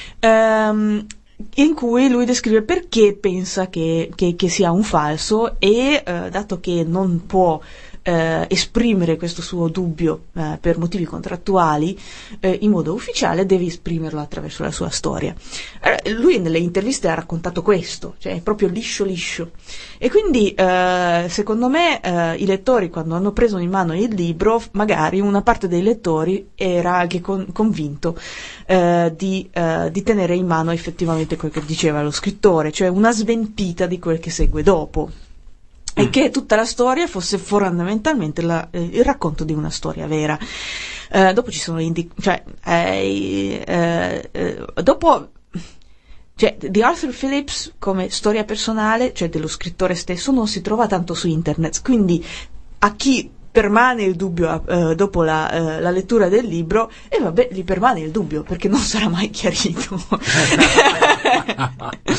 D: ehm, in cui lui descrive perché pensa che, che, che sia un falso, e eh, dato che non può Eh, esprimere questo suo dubbio eh, per motivi contrattuali eh, in modo ufficiale, deve esprimerlo attraverso la sua storia. Eh, lui nelle interviste ha raccontato questo, cioè proprio liscio liscio, e quindi eh, secondo me eh, i lettori, quando hanno preso in mano il libro, magari una parte dei lettori era anche con, convinto eh, di, eh, di tenere in mano effettivamente quel che diceva lo scrittore, cioè una smentita di quel che segue dopo, e che tutta la storia fosse fondamentalmente la, eh, il racconto di una storia vera. Eh, dopo ci sono indi- cioè eh, eh, eh, dopo cioè di Arthur Phillips come storia personale, cioè dello scrittore stesso, non si trova tanto su internet, quindi a chi permane il dubbio eh, dopo la, eh, la lettura del libro, e eh, vabbè, gli permane il dubbio perché non sarà mai chiarito.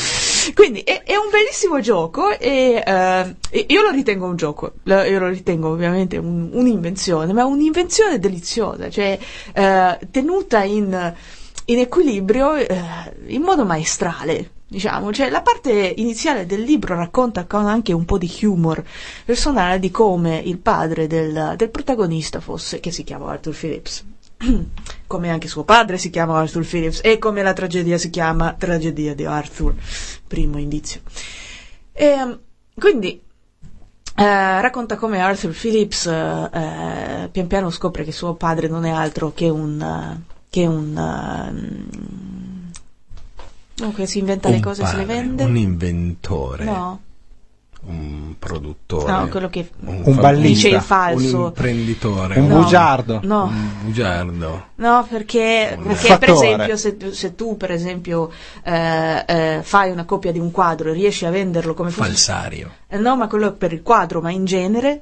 D: Quindi è, è un bellissimo gioco e uh, io lo ritengo un gioco, io lo ritengo ovviamente un, un'invenzione, ma un'invenzione deliziosa, cioè uh, tenuta in, in equilibrio uh, in modo maestrale. Diciamo, cioè la parte iniziale del libro racconta con anche un po' di humor personale di come il padre del, del protagonista fosse, che si chiama Arthur Phillips, come anche suo padre si chiama Arthur Phillips e come la tragedia si chiama Tragedia di Arthur, primo indizio. E, quindi eh, racconta come Arthur Phillips eh, eh, pian piano scopre che suo padre non è altro che un uh, che un uh, Dunque si inventa le
C: un
D: cose,
C: padre,
D: se le vende.
C: Un inventore.
D: No.
C: Un produttore.
D: No, quello che
C: un,
E: un ballista.
D: dice il falso.
C: Un imprenditore.
E: Un
D: no,
E: bugiardo.
D: No.
C: Un bugiardo.
D: No, perché,
C: Un
D: perché per
E: fattore.
D: esempio se, se tu per esempio eh, eh, fai una copia di un quadro e riesci a venderlo come fosse...
C: Falsario.
D: Eh, no, ma quello per il quadro, ma in genere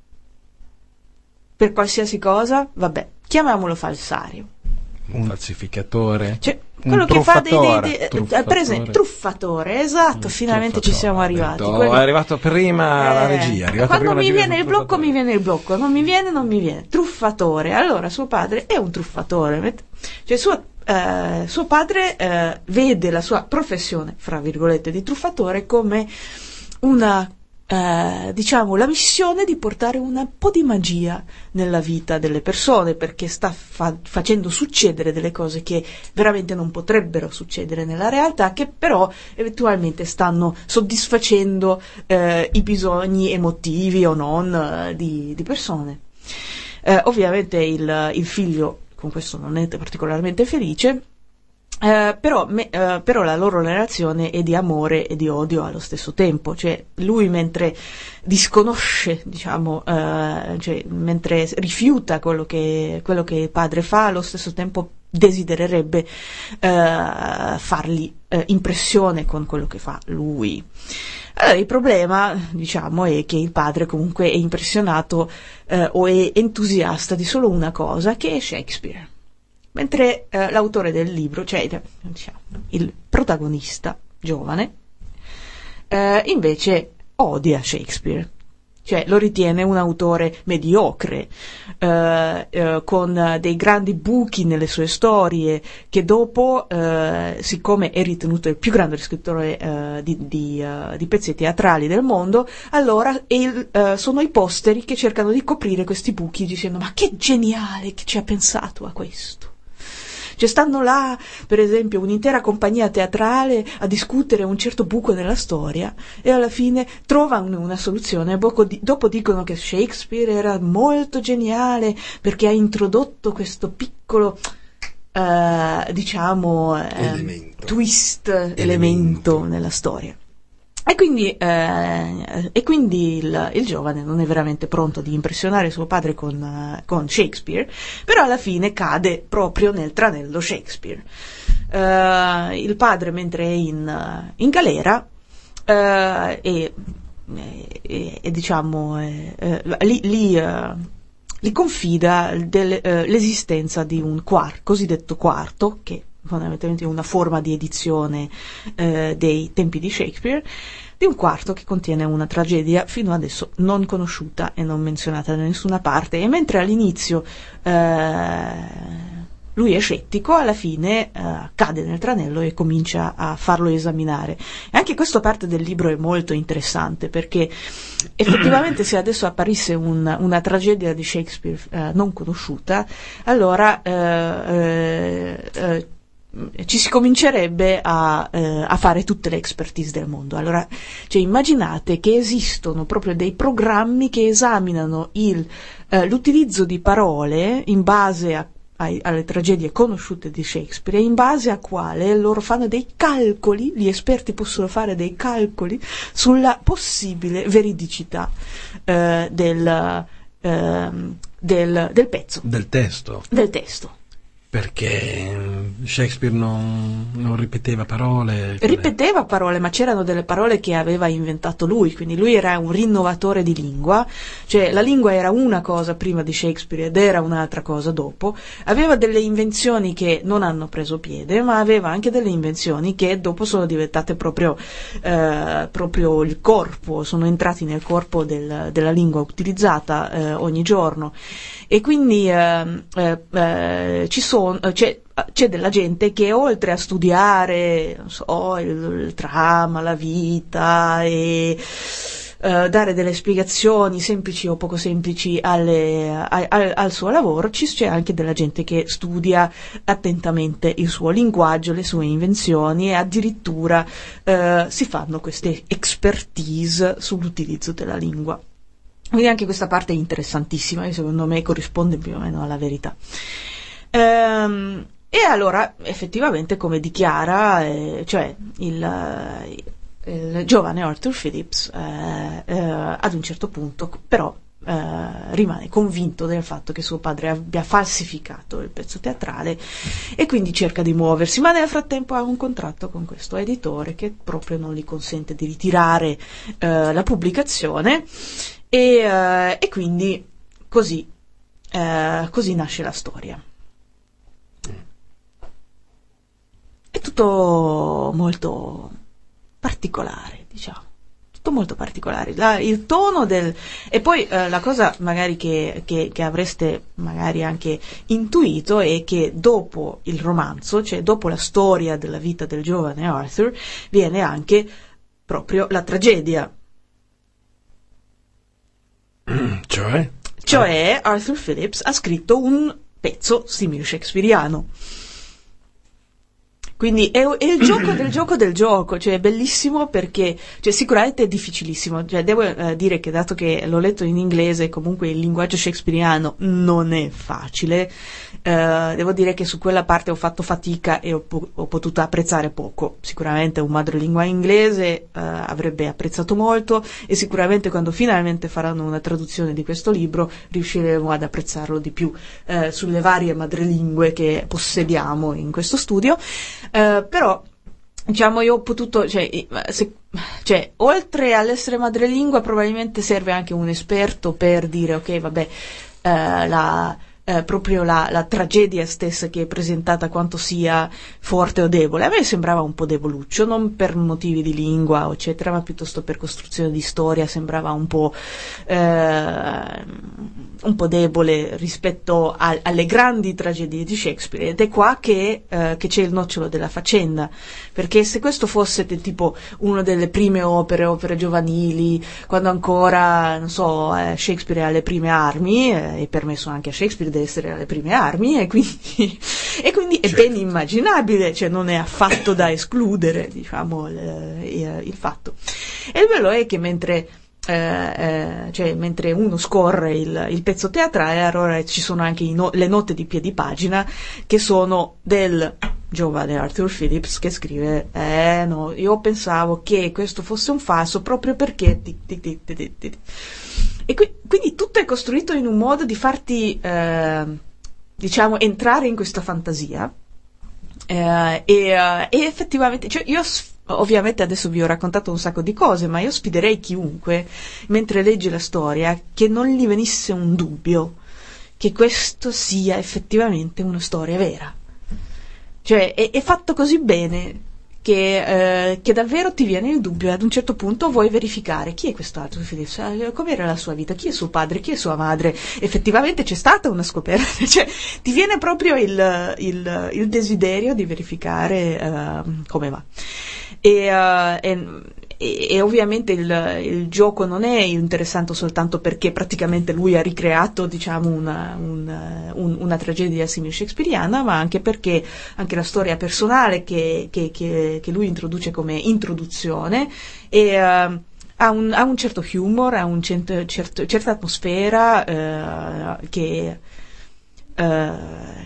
D: per qualsiasi cosa, vabbè, chiamiamolo falsario.
C: Un falsificatore.
D: Cioè,
E: Un
D: quello che fa dei, dei, dei eh,
C: truffatore.
D: per esempio, truffatore, esatto,
C: Un
D: finalmente ci siamo arrivati.
C: Detto,
D: Quello-
C: È arrivato prima la
D: Eh,
C: regia. È arrivato
D: quando
C: prima la
D: mi
C: regia
D: viene
C: del
D: il blocco,
C: truffatore.
D: mi viene il blocco, non mi viene, non mi viene. Truffatore. Allora, suo padre è un truffatore. Met- Cioè, suo, eh, suo padre eh, vede la sua professione, fra virgolette, di truffatore come una, eh, diciamo, la missione di portare un po' di magia nella vita delle persone, perché sta fa- facendo succedere delle cose che veramente non potrebbero succedere nella realtà, che però eventualmente stanno soddisfacendo eh, i bisogni emotivi o non eh, di, di persone. Eh, ovviamente il, il figlio con questo non è particolarmente felice, eh, però, me, eh, però la loro relazione è di amore e di odio allo stesso tempo, cioè lui mentre disconosce, diciamo, eh, cioè mentre rifiuta quello che, quello che il padre fa, allo stesso tempo desidererebbe eh, fargli eh, impressione con quello che fa lui. Allora, il problema, diciamo, è che il padre comunque è impressionato eh, o è entusiasta di solo una cosa, che è Shakespeare. Mentre eh, l'autore del libro, cioè diciamo, il protagonista giovane, eh, invece odia Shakespeare. Cioè lo ritiene un autore mediocre, eh, eh, con dei grandi buchi nelle sue storie, che dopo, eh, siccome è ritenuto il più grande scrittore eh, di, di, uh, di pezzi teatrali del mondo, allora il, uh, sono i posteri che cercano di coprire questi buchi dicendo: ma che geniale che ci ha pensato a questo. Cioè stanno là, per esempio, un'intera compagnia teatrale a discutere un certo buco nella storia e alla fine trovano una soluzione. Dopo dicono che Shakespeare era molto geniale perché ha introdotto questo piccolo, eh, diciamo, eh,
C: Elemento.
D: twist, elemento.
C: Elemento
D: nella storia. E quindi, eh, e quindi il, il giovane non è veramente pronto di impressionare suo padre con, uh, con Shakespeare, però alla fine cade proprio nel tranello Shakespeare. Uh, il padre, mentre è in, in galera, uh, e, e, e diciamo, eh, eh, lì, lì, uh, gli confida del, uh, l'esistenza di un quar- cosiddetto quarto, che fondamentalmente una forma di edizione eh, dei tempi di Shakespeare, di un quarto che contiene una tragedia fino adesso non conosciuta e non menzionata da nessuna parte, e mentre all'inizio eh, lui è scettico, alla fine eh, cade nel tranello e comincia a farlo esaminare. E anche questa parte del libro è molto interessante, perché effettivamente se adesso apparisse un, una tragedia di Shakespeare eh, non conosciuta, allora eh, eh, eh, ci si comincerebbe a, eh, a fare tutte le expertise del mondo. Allora, cioè, immaginate che esistono proprio dei programmi che esaminano il, eh, l'utilizzo di parole in base a, ai, alle tragedie conosciute di Shakespeare, e in base a quale loro fanno dei calcoli, gli esperti possono fare dei calcoli sulla possibile veridicità eh, del, eh, del, del pezzo,
C: Del testo.
D: del testo.
C: perché Shakespeare non, non ripeteva parole.
D: Ripeteva parole, ma c'erano delle parole che aveva inventato lui, quindi lui era un rinnovatore di lingua, cioè la lingua era una cosa prima di Shakespeare ed era un'altra cosa dopo, aveva delle invenzioni che non hanno preso piede, ma aveva anche delle invenzioni che dopo sono diventate proprio, eh, proprio il corpo, sono entrati nel corpo del, della lingua utilizzata eh, ogni giorno. E quindi eh, eh, eh, ci sono, c'è, c'è della gente che oltre a studiare, non so, il, il dramma, la vita e eh, dare delle spiegazioni semplici o poco semplici alle, a, a, al suo lavoro, ci c'è anche della gente che studia attentamente il suo linguaggio, le sue invenzioni e addirittura eh, si fanno queste expertise sull'utilizzo della lingua. Quindi anche questa parte è interessantissima e secondo me corrisponde più o meno alla verità. Ehm, e allora effettivamente, come dichiara, eh, cioè il, il giovane Arthur Phillips eh, eh, ad un certo punto però eh, rimane convinto del fatto che suo padre abbia falsificato il pezzo teatrale e quindi cerca di muoversi, ma nel frattempo ha un contratto con questo editore che proprio non gli consente di ritirare eh, la pubblicazione. E, uh, e quindi così, uh, così nasce la storia. È tutto molto particolare, diciamo, tutto molto particolare. La, il tono del... E poi uh, la cosa magari che, che, che avreste magari anche intuito è che dopo il romanzo, cioè dopo la storia della vita del giovane Arthur, viene anche proprio la tragedia.
C: Cioè?
D: Cioè Arthur Phillips ha scritto un pezzo simile shakespeariano. Quindi è, è il gioco del gioco del gioco, cioè è bellissimo perché, cioè sicuramente è difficilissimo, cioè devo eh, dire che dato che l'ho letto in inglese, comunque il linguaggio shakespeariano non è facile, eh, devo dire che su quella parte ho fatto fatica e ho, po- ho potuto apprezzare poco. Sicuramente un madrelingua inglese eh, avrebbe apprezzato molto e sicuramente quando finalmente faranno una traduzione di questo libro riusciremo ad apprezzarlo di più eh, sulle varie madrelingue che possediamo in questo studio. Uh, però diciamo io ho potuto cioè, se, cioè oltre all'essere madrelingua probabilmente serve anche un esperto per dire ok vabbè uh, la Eh, proprio la, la tragedia stessa che è presentata quanto sia forte o debole. A me sembrava un po' deboluccio, non per motivi di lingua eccetera, ma piuttosto per costruzione di storia sembrava un po' eh, un po' debole rispetto a, alle grandi tragedie di Shakespeare, ed è qua che, eh, che c'è il nocciolo della faccenda, perché se questo fosse de, tipo una delle prime opere, opere giovanili, quando ancora non so eh, Shakespeare è alle prime armi, eh, è permesso anche a Shakespeare di essere alle prime armi e quindi, e quindi è ben immaginabile, cioè non è affatto da escludere diciamo il, il, il fatto. E il bello è che mentre Eh, eh, cioè mentre uno scorre il, il pezzo teatrale, allora ci sono anche i no, le note di piedipagina che sono del giovane Arthur Phillips che scrive eh no, io pensavo che questo fosse un falso proprio perché tic, tic, tic, tic, tic, tic. E qui, quindi tutto è costruito in un modo di farti eh, diciamo entrare in questa fantasia eh, e, eh, e effettivamente cioè io ovviamente adesso vi ho raccontato un sacco di cose, ma io sfiderei chiunque, mentre legge la storia, che non gli venisse un dubbio che questo sia effettivamente una storia vera. Cioè, è, è fatto così bene che, eh, che davvero ti viene il dubbio e ad un certo punto vuoi verificare chi è quest'altro Phillips, com'era la sua vita, chi è suo padre, chi è sua madre. Effettivamente c'è stata una scoperta, cioè ti viene proprio il, il, il desiderio di verificare uh, come va. E, uh, e, e ovviamente il, il gioco non è interessante soltanto perché praticamente lui ha ricreato diciamo una, una, un, una tragedia simile shakespeariana, ma anche perché anche la storia personale che, che, che, che lui introduce come introduzione e, uh, ha, un, ha un certo humor, ha un certo, certo, certa atmosfera uh, che uh,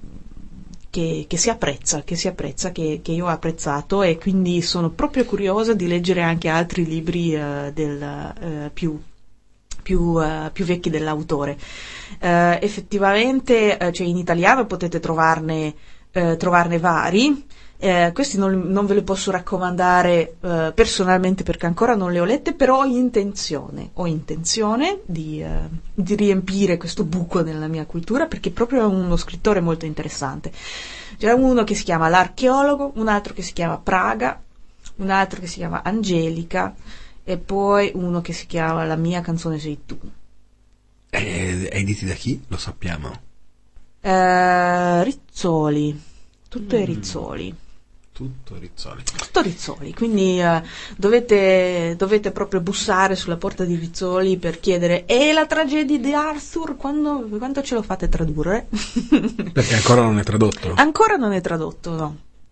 D: Che, che si apprezza, che si apprezza, che, che io ho apprezzato, e quindi sono proprio curiosa di leggere anche altri libri uh, del, uh, più, più, uh, più vecchi dell'autore. Uh, effettivamente, uh, cioè in italiano potete trovarne, uh, trovarne vari. Eh, questi non, non ve li posso raccomandare eh, personalmente perché ancora non le ho lette, però ho intenzione, ho intenzione di, eh, di riempire questo buco nella mia cultura, perché proprio è uno scrittore molto interessante. C'è uno che si chiama L'archeologo, un altro che si chiama Praga, un altro che si chiama Angelica e poi uno che si chiama La mia canzone sei tu.
C: Eh, editi da chi? Lo sappiamo.
D: Eh, Rizzoli, tutto
C: Mm.
D: è Rizzoli.
C: Tutto Rizzoli.
D: Tutto Rizzoli, quindi uh, dovete, dovete proprio bussare sulla porta di Rizzoli per chiedere e la tragedia di Arthur, quando, quando ce lo fate tradurre?
C: Perché ancora non è tradotto.
D: Ancora non è tradotto, no.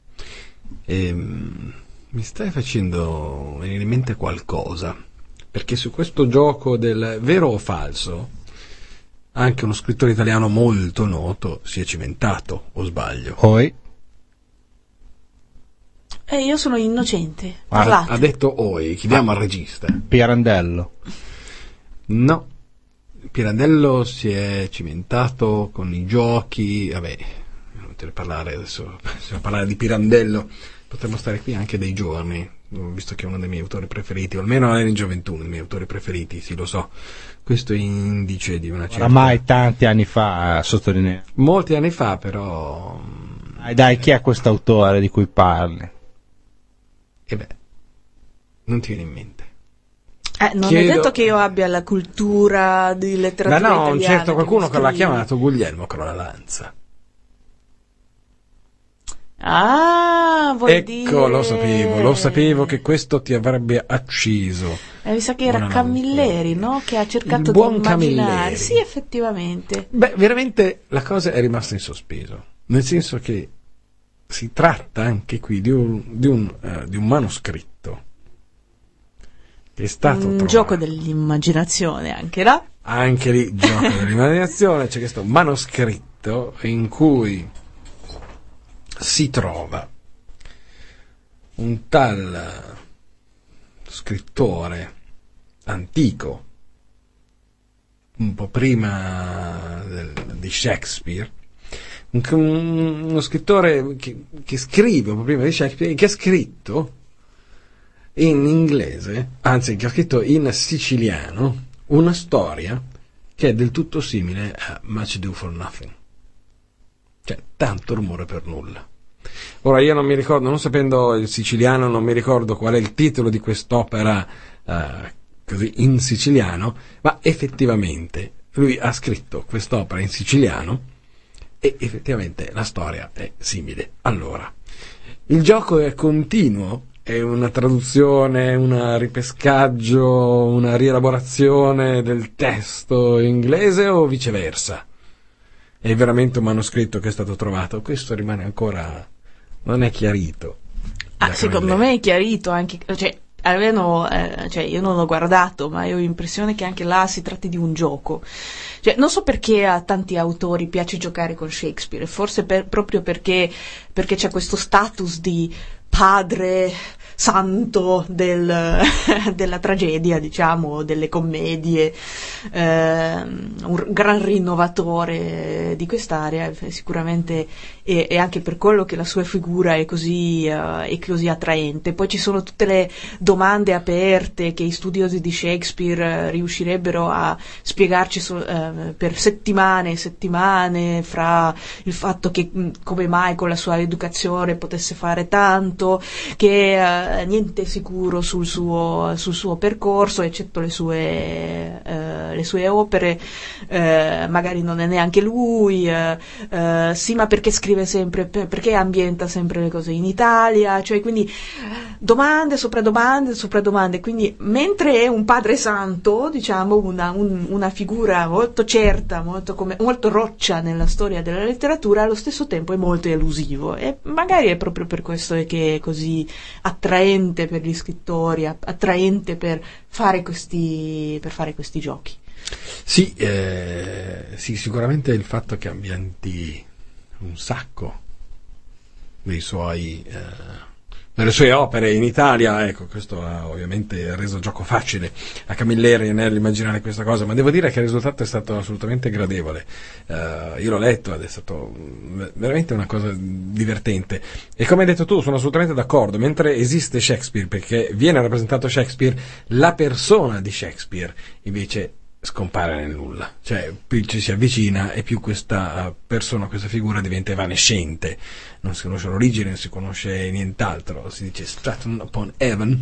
C: Ehm, mi stai facendo venire in mente qualcosa, perché su questo gioco del vero o falso anche uno scrittore italiano molto noto si è cimentato, o sbaglio?
E: Poi
D: E io sono innocente,
C: Ha,
D: parlate.
C: ha detto oi, chiediamo al regista.
E: Pirandello.
C: No, Pirandello si è cimentato con i giochi, vabbè, non te ne parlare adesso, se parlare di Pirandello potremmo stare qui anche dei giorni, visto che è uno dei miei autori preferiti, o almeno era in gioventù uno dei miei autori preferiti, sì lo so, questo è indice di una certa...
E: Oramai tanti anni fa, sottolineo.
C: Molti anni fa però...
E: Dai, dai, chi è quest'autore di cui parli?
C: E beh, non ti viene in mente.
D: Eh, non
C: Chiedo-
D: è detto che io abbia la cultura di
C: Ma
D: letteratura
C: no,
D: italiana.
C: certo, qualcuno che l'ha
D: mi
C: chiamato Guglielmo Crollalanza.
D: Ah, vuoi dire...
C: Ecco, lo sapevo, lo sapevo che questo ti avrebbe acciso.
D: Eh, mi sa che era
C: Buonanotte.
D: Camilleri, no? Che ha cercato
C: Il buon
D: di immaginare.
C: Camilleri.
D: Sì, effettivamente.
C: Beh, veramente la cosa è rimasta in sospeso, nel senso che si tratta anche qui di un, di un, eh, di un manoscritto che è stato
D: Un
C: trovato.
D: gioco dell'immaginazione anche là.
C: Anche lì, gioco dell'immaginazione, c'è questo manoscritto in cui si trova un tal scrittore antico, un po' prima del, di Shakespeare, un, un- uno scrittore che, che scrive un po' prima di Shakespeare, che ha scritto in inglese, anzi che ha scritto in siciliano, una storia che è del tutto simile a Much Ado for Nothing. Cioè, tanto rumore per nulla. Ora io non mi ricordo, non sapendo il siciliano, non mi ricordo qual è il titolo di quest'opera eh, così in siciliano, ma effettivamente lui ha scritto quest'opera in siciliano e effettivamente la storia è simile. Allora, il gioco è continuo, è una traduzione, un ripescaggio, una rielaborazione del testo inglese o viceversa? È veramente un manoscritto che è stato trovato? Questo rimane ancora, non è chiarito.
D: Ah,
C: da
D: secondo
C: Camilleri.
D: me è chiarito anche, cioè, almeno, eh, cioè, io non l'ho guardato, ma io ho l'impressione che anche là si tratti di un gioco. Cioè, non so perché a tanti autori piace giocare con Shakespeare, forse per- proprio perché, perché c'è questo status di padre santo del, della tragedia, diciamo, delle commedie, ehm, un gran rinnovatore di quest'area, sicuramente, e, e anche per quello che la sua figura è così, eh, è così attraente. Poi ci sono tutte le domande aperte che i studiosi di Shakespeare eh, riuscirebbero a spiegarci so- eh, per settimane e settimane, fra il fatto che mh, come mai con la sua educazione potesse fare tanto, che eh, niente sicuro sul suo, sul suo percorso, eccetto le sue, eh, le sue opere, eh, magari non è neanche lui, eh, eh, sì, ma perché scrive sempre, per- perché ambienta sempre le cose in Italia, cioè quindi domande sopra domande sopra domande, quindi mentre è un padre santo, diciamo, una, un- una figura molto certa, molto, come, molto roccia nella storia della letteratura, allo stesso tempo è molto elusivo, e magari è proprio per questo che è così attraente per gli scrittori, a- attraente per fare questi, per fare questi giochi.
C: Sì, eh, sì, sicuramente il fatto che ambienti un sacco dei suoi, eh, nelle sue opere in Italia. Ecco, questo ha ovviamente reso gioco facile a Camilleri nell'immaginare questa cosa, ma devo dire che il risultato è stato assolutamente gradevole. Uh, io l'ho letto ed è stato veramente una cosa divertente, e come hai detto tu sono assolutamente d'accordo. Mentre esiste Shakespeare, perché viene rappresentato Shakespeare, la persona di Shakespeare invece scompare nel nulla, cioè più ci si avvicina e più questa persona, questa figura diventa evanescente, non si conosce l'origine, non si conosce nient'altro, si dice Stratton upon Avon,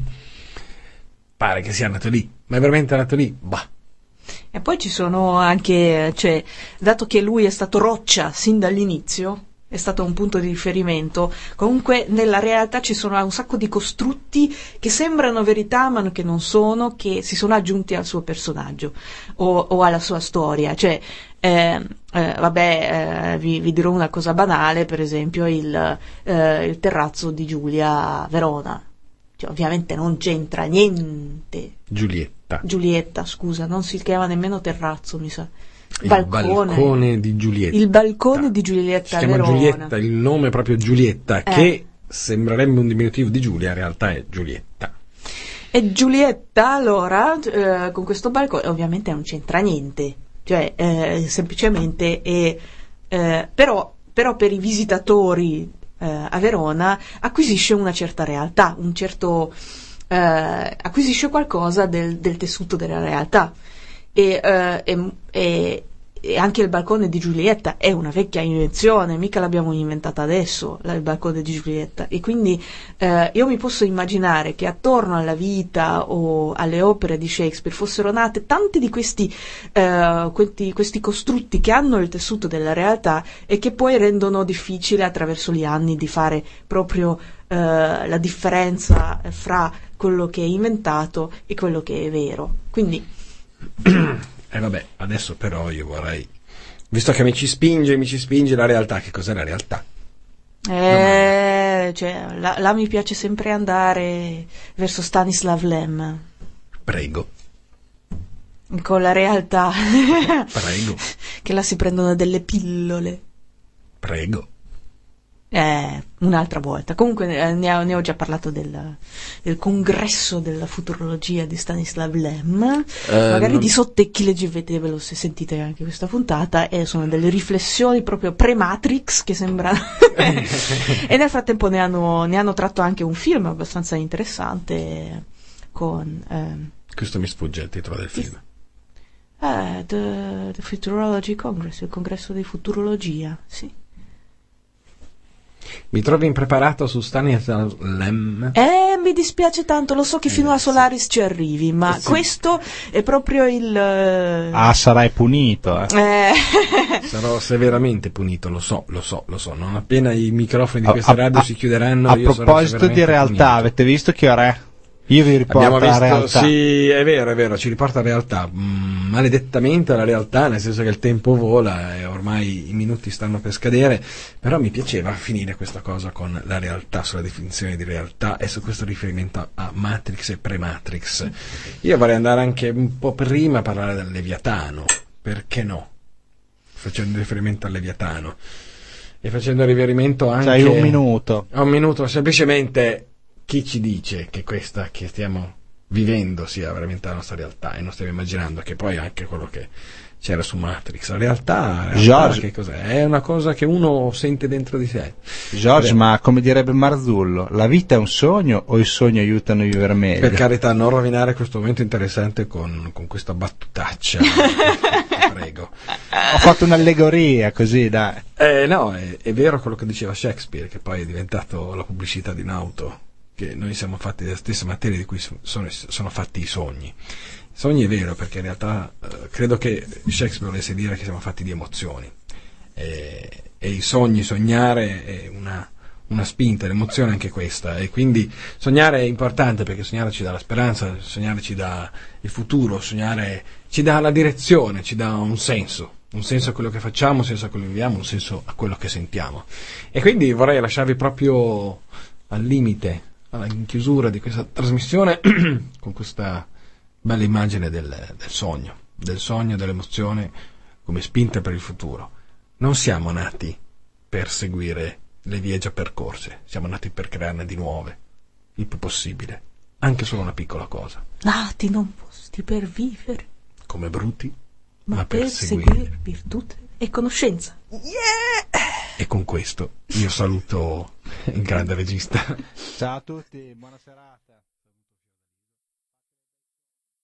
C: pare che sia nato lì, ma è veramente nato lì? Bah.
D: E poi ci sono anche, cioè, dato che lui è stato roccia sin dall'inizio, è stato un punto di riferimento, comunque nella realtà ci sono un sacco di costrutti che sembrano verità ma che non sono, che si sono aggiunti al suo personaggio o, o alla sua storia. Cioè, eh, eh, vabbè, eh, vi, vi dirò una cosa banale, per esempio il, eh, il terrazzo di Giulia a Verona. Cioè, ovviamente non c'entra niente.
C: Giulietta.
D: Giulietta, scusa, non si chiama nemmeno terrazzo, mi sa.
C: Il
D: balcone.
C: balcone di Giulietta.
D: Il balcone di Giulietta
C: si chiama
D: Verona.
C: Giulietta, il nome è proprio Giulietta,
D: eh.
C: che sembrerebbe un diminutivo di Giulia, in realtà è Giulietta.
D: E Giulietta, allora, eh, con questo balcone, ovviamente non c'entra niente, cioè, eh, semplicemente, è, eh, però, però per i visitatori eh, a Verona acquisisce una certa realtà, un certo, eh, acquisisce qualcosa del, del tessuto della realtà. E, eh, e, e, e anche il balcone di Giulietta è una vecchia invenzione, mica l'abbiamo inventata adesso, il balcone di Giulietta, e quindi eh, io mi posso immaginare che attorno alla vita o alle opere di Shakespeare fossero nate tanti di questi, eh, questi, questi costrutti che hanno il tessuto della realtà e che poi rendono difficile attraverso gli anni di fare proprio eh, la differenza fra quello che è inventato e quello che è vero. Quindi
C: E eh vabbè, adesso però io vorrei, visto che mi ci spinge, mi ci spinge la realtà, che cos'è la realtà?
D: Eh, cioè, là, là mi piace sempre andare verso Stanislav Lem.
C: Prego.
D: Con la realtà.
C: Prego.
D: Che là si prendono delle pillole.
C: Prego.
D: Eh, un'altra volta. Comunque eh, ne, ho, ne ho già parlato del, del congresso della futurologia di Stanislav Lem. Eh, Magari non... di sotto chi leggevetevelo se sentite anche questa puntata, e sono delle riflessioni proprio pre-Matrix che sembrano. E nel frattempo ne hanno, ne hanno tratto anche un film abbastanza interessante con. Eh,
C: Questo mi sfugge il titolo del film.
D: Eh, the, the Futurology Congress, il congresso di futurologia, sì.
C: Mi trovi impreparato su Stanislav Lem?
D: Eh, mi dispiace tanto, lo so che fino
C: eh,
D: a Solaris sì. ci arrivi, ma
C: eh, sì.
D: questo è proprio il...
E: Ah, sarai punito, eh.
D: eh.
C: Sarò severamente punito, lo so, lo so, lo so. Non appena i microfoni di
E: A,
C: questa radio
E: a,
C: si chiuderanno,
E: a
C: io sarò
E: proposito di realtà,
C: punito.
E: avete visto che ora è? Io vi riporto
C: Abbiamo visto,
E: la realtà.
C: Sì, è vero, è vero, ci riporta la realtà, mm, maledettamente alla realtà, nel senso che il tempo vola e ormai i minuti stanno per scadere, però mi piaceva finire questa cosa con la realtà, sulla definizione di realtà e su questo riferimento a Matrix e pre-Matrix. Io vorrei andare anche un po' prima a parlare del Leviatano, perché no? Facendo riferimento al Leviatano e facendo riferimento anche...
E: C'hai un minuto.
C: A un minuto, semplicemente... Chi ci dice che questa che stiamo vivendo sia veramente la nostra realtà e non stiamo immaginando che poi anche quello che c'era su Matrix, la realtà, la realtà che cos'è? È una cosa che uno sente dentro di sé.
E: George, Beh, ma come direbbe Marzullo, la vita è un sogno o i sogni aiutano a vivere meglio?
C: Per carità, non rovinare questo momento interessante con, con questa battutaccia. Prego.
E: Ho fatto un'allegoria così, dai.
C: Eh, no, è, è vero quello che diceva Shakespeare, che poi è diventato la pubblicità di un'auto, che noi siamo fatti della stessa materia di cui sono, sono fatti i sogni. I sogni è vero, perché in realtà eh, credo che Shakespeare volesse dire che siamo fatti di emozioni e, e i sogni, sognare è una, una spinta, l'emozione è anche questa, e quindi sognare è importante perché sognare ci dà la speranza, sognare ci dà il futuro, sognare ci dà la direzione, ci dà un senso, un senso a quello che facciamo, un senso a quello che viviamo, un senso a quello che sentiamo. E quindi vorrei lasciarvi proprio al limite, in chiusura di questa trasmissione con questa bella immagine del, del sogno, del sogno, dell'emozione come spinta per il futuro. Non siamo nati per seguire le vie già percorse, siamo nati per crearne di nuove, il più possibile, anche solo una piccola cosa.
D: Nati non fosti per vivere,
C: Come bruti,
D: ma,
C: ma
D: per
C: per
D: seguire
C: seguire.
D: virtù e conoscenza.
C: E con questo io saluto il grande regista.
E: Ciao a tutti, buona serata.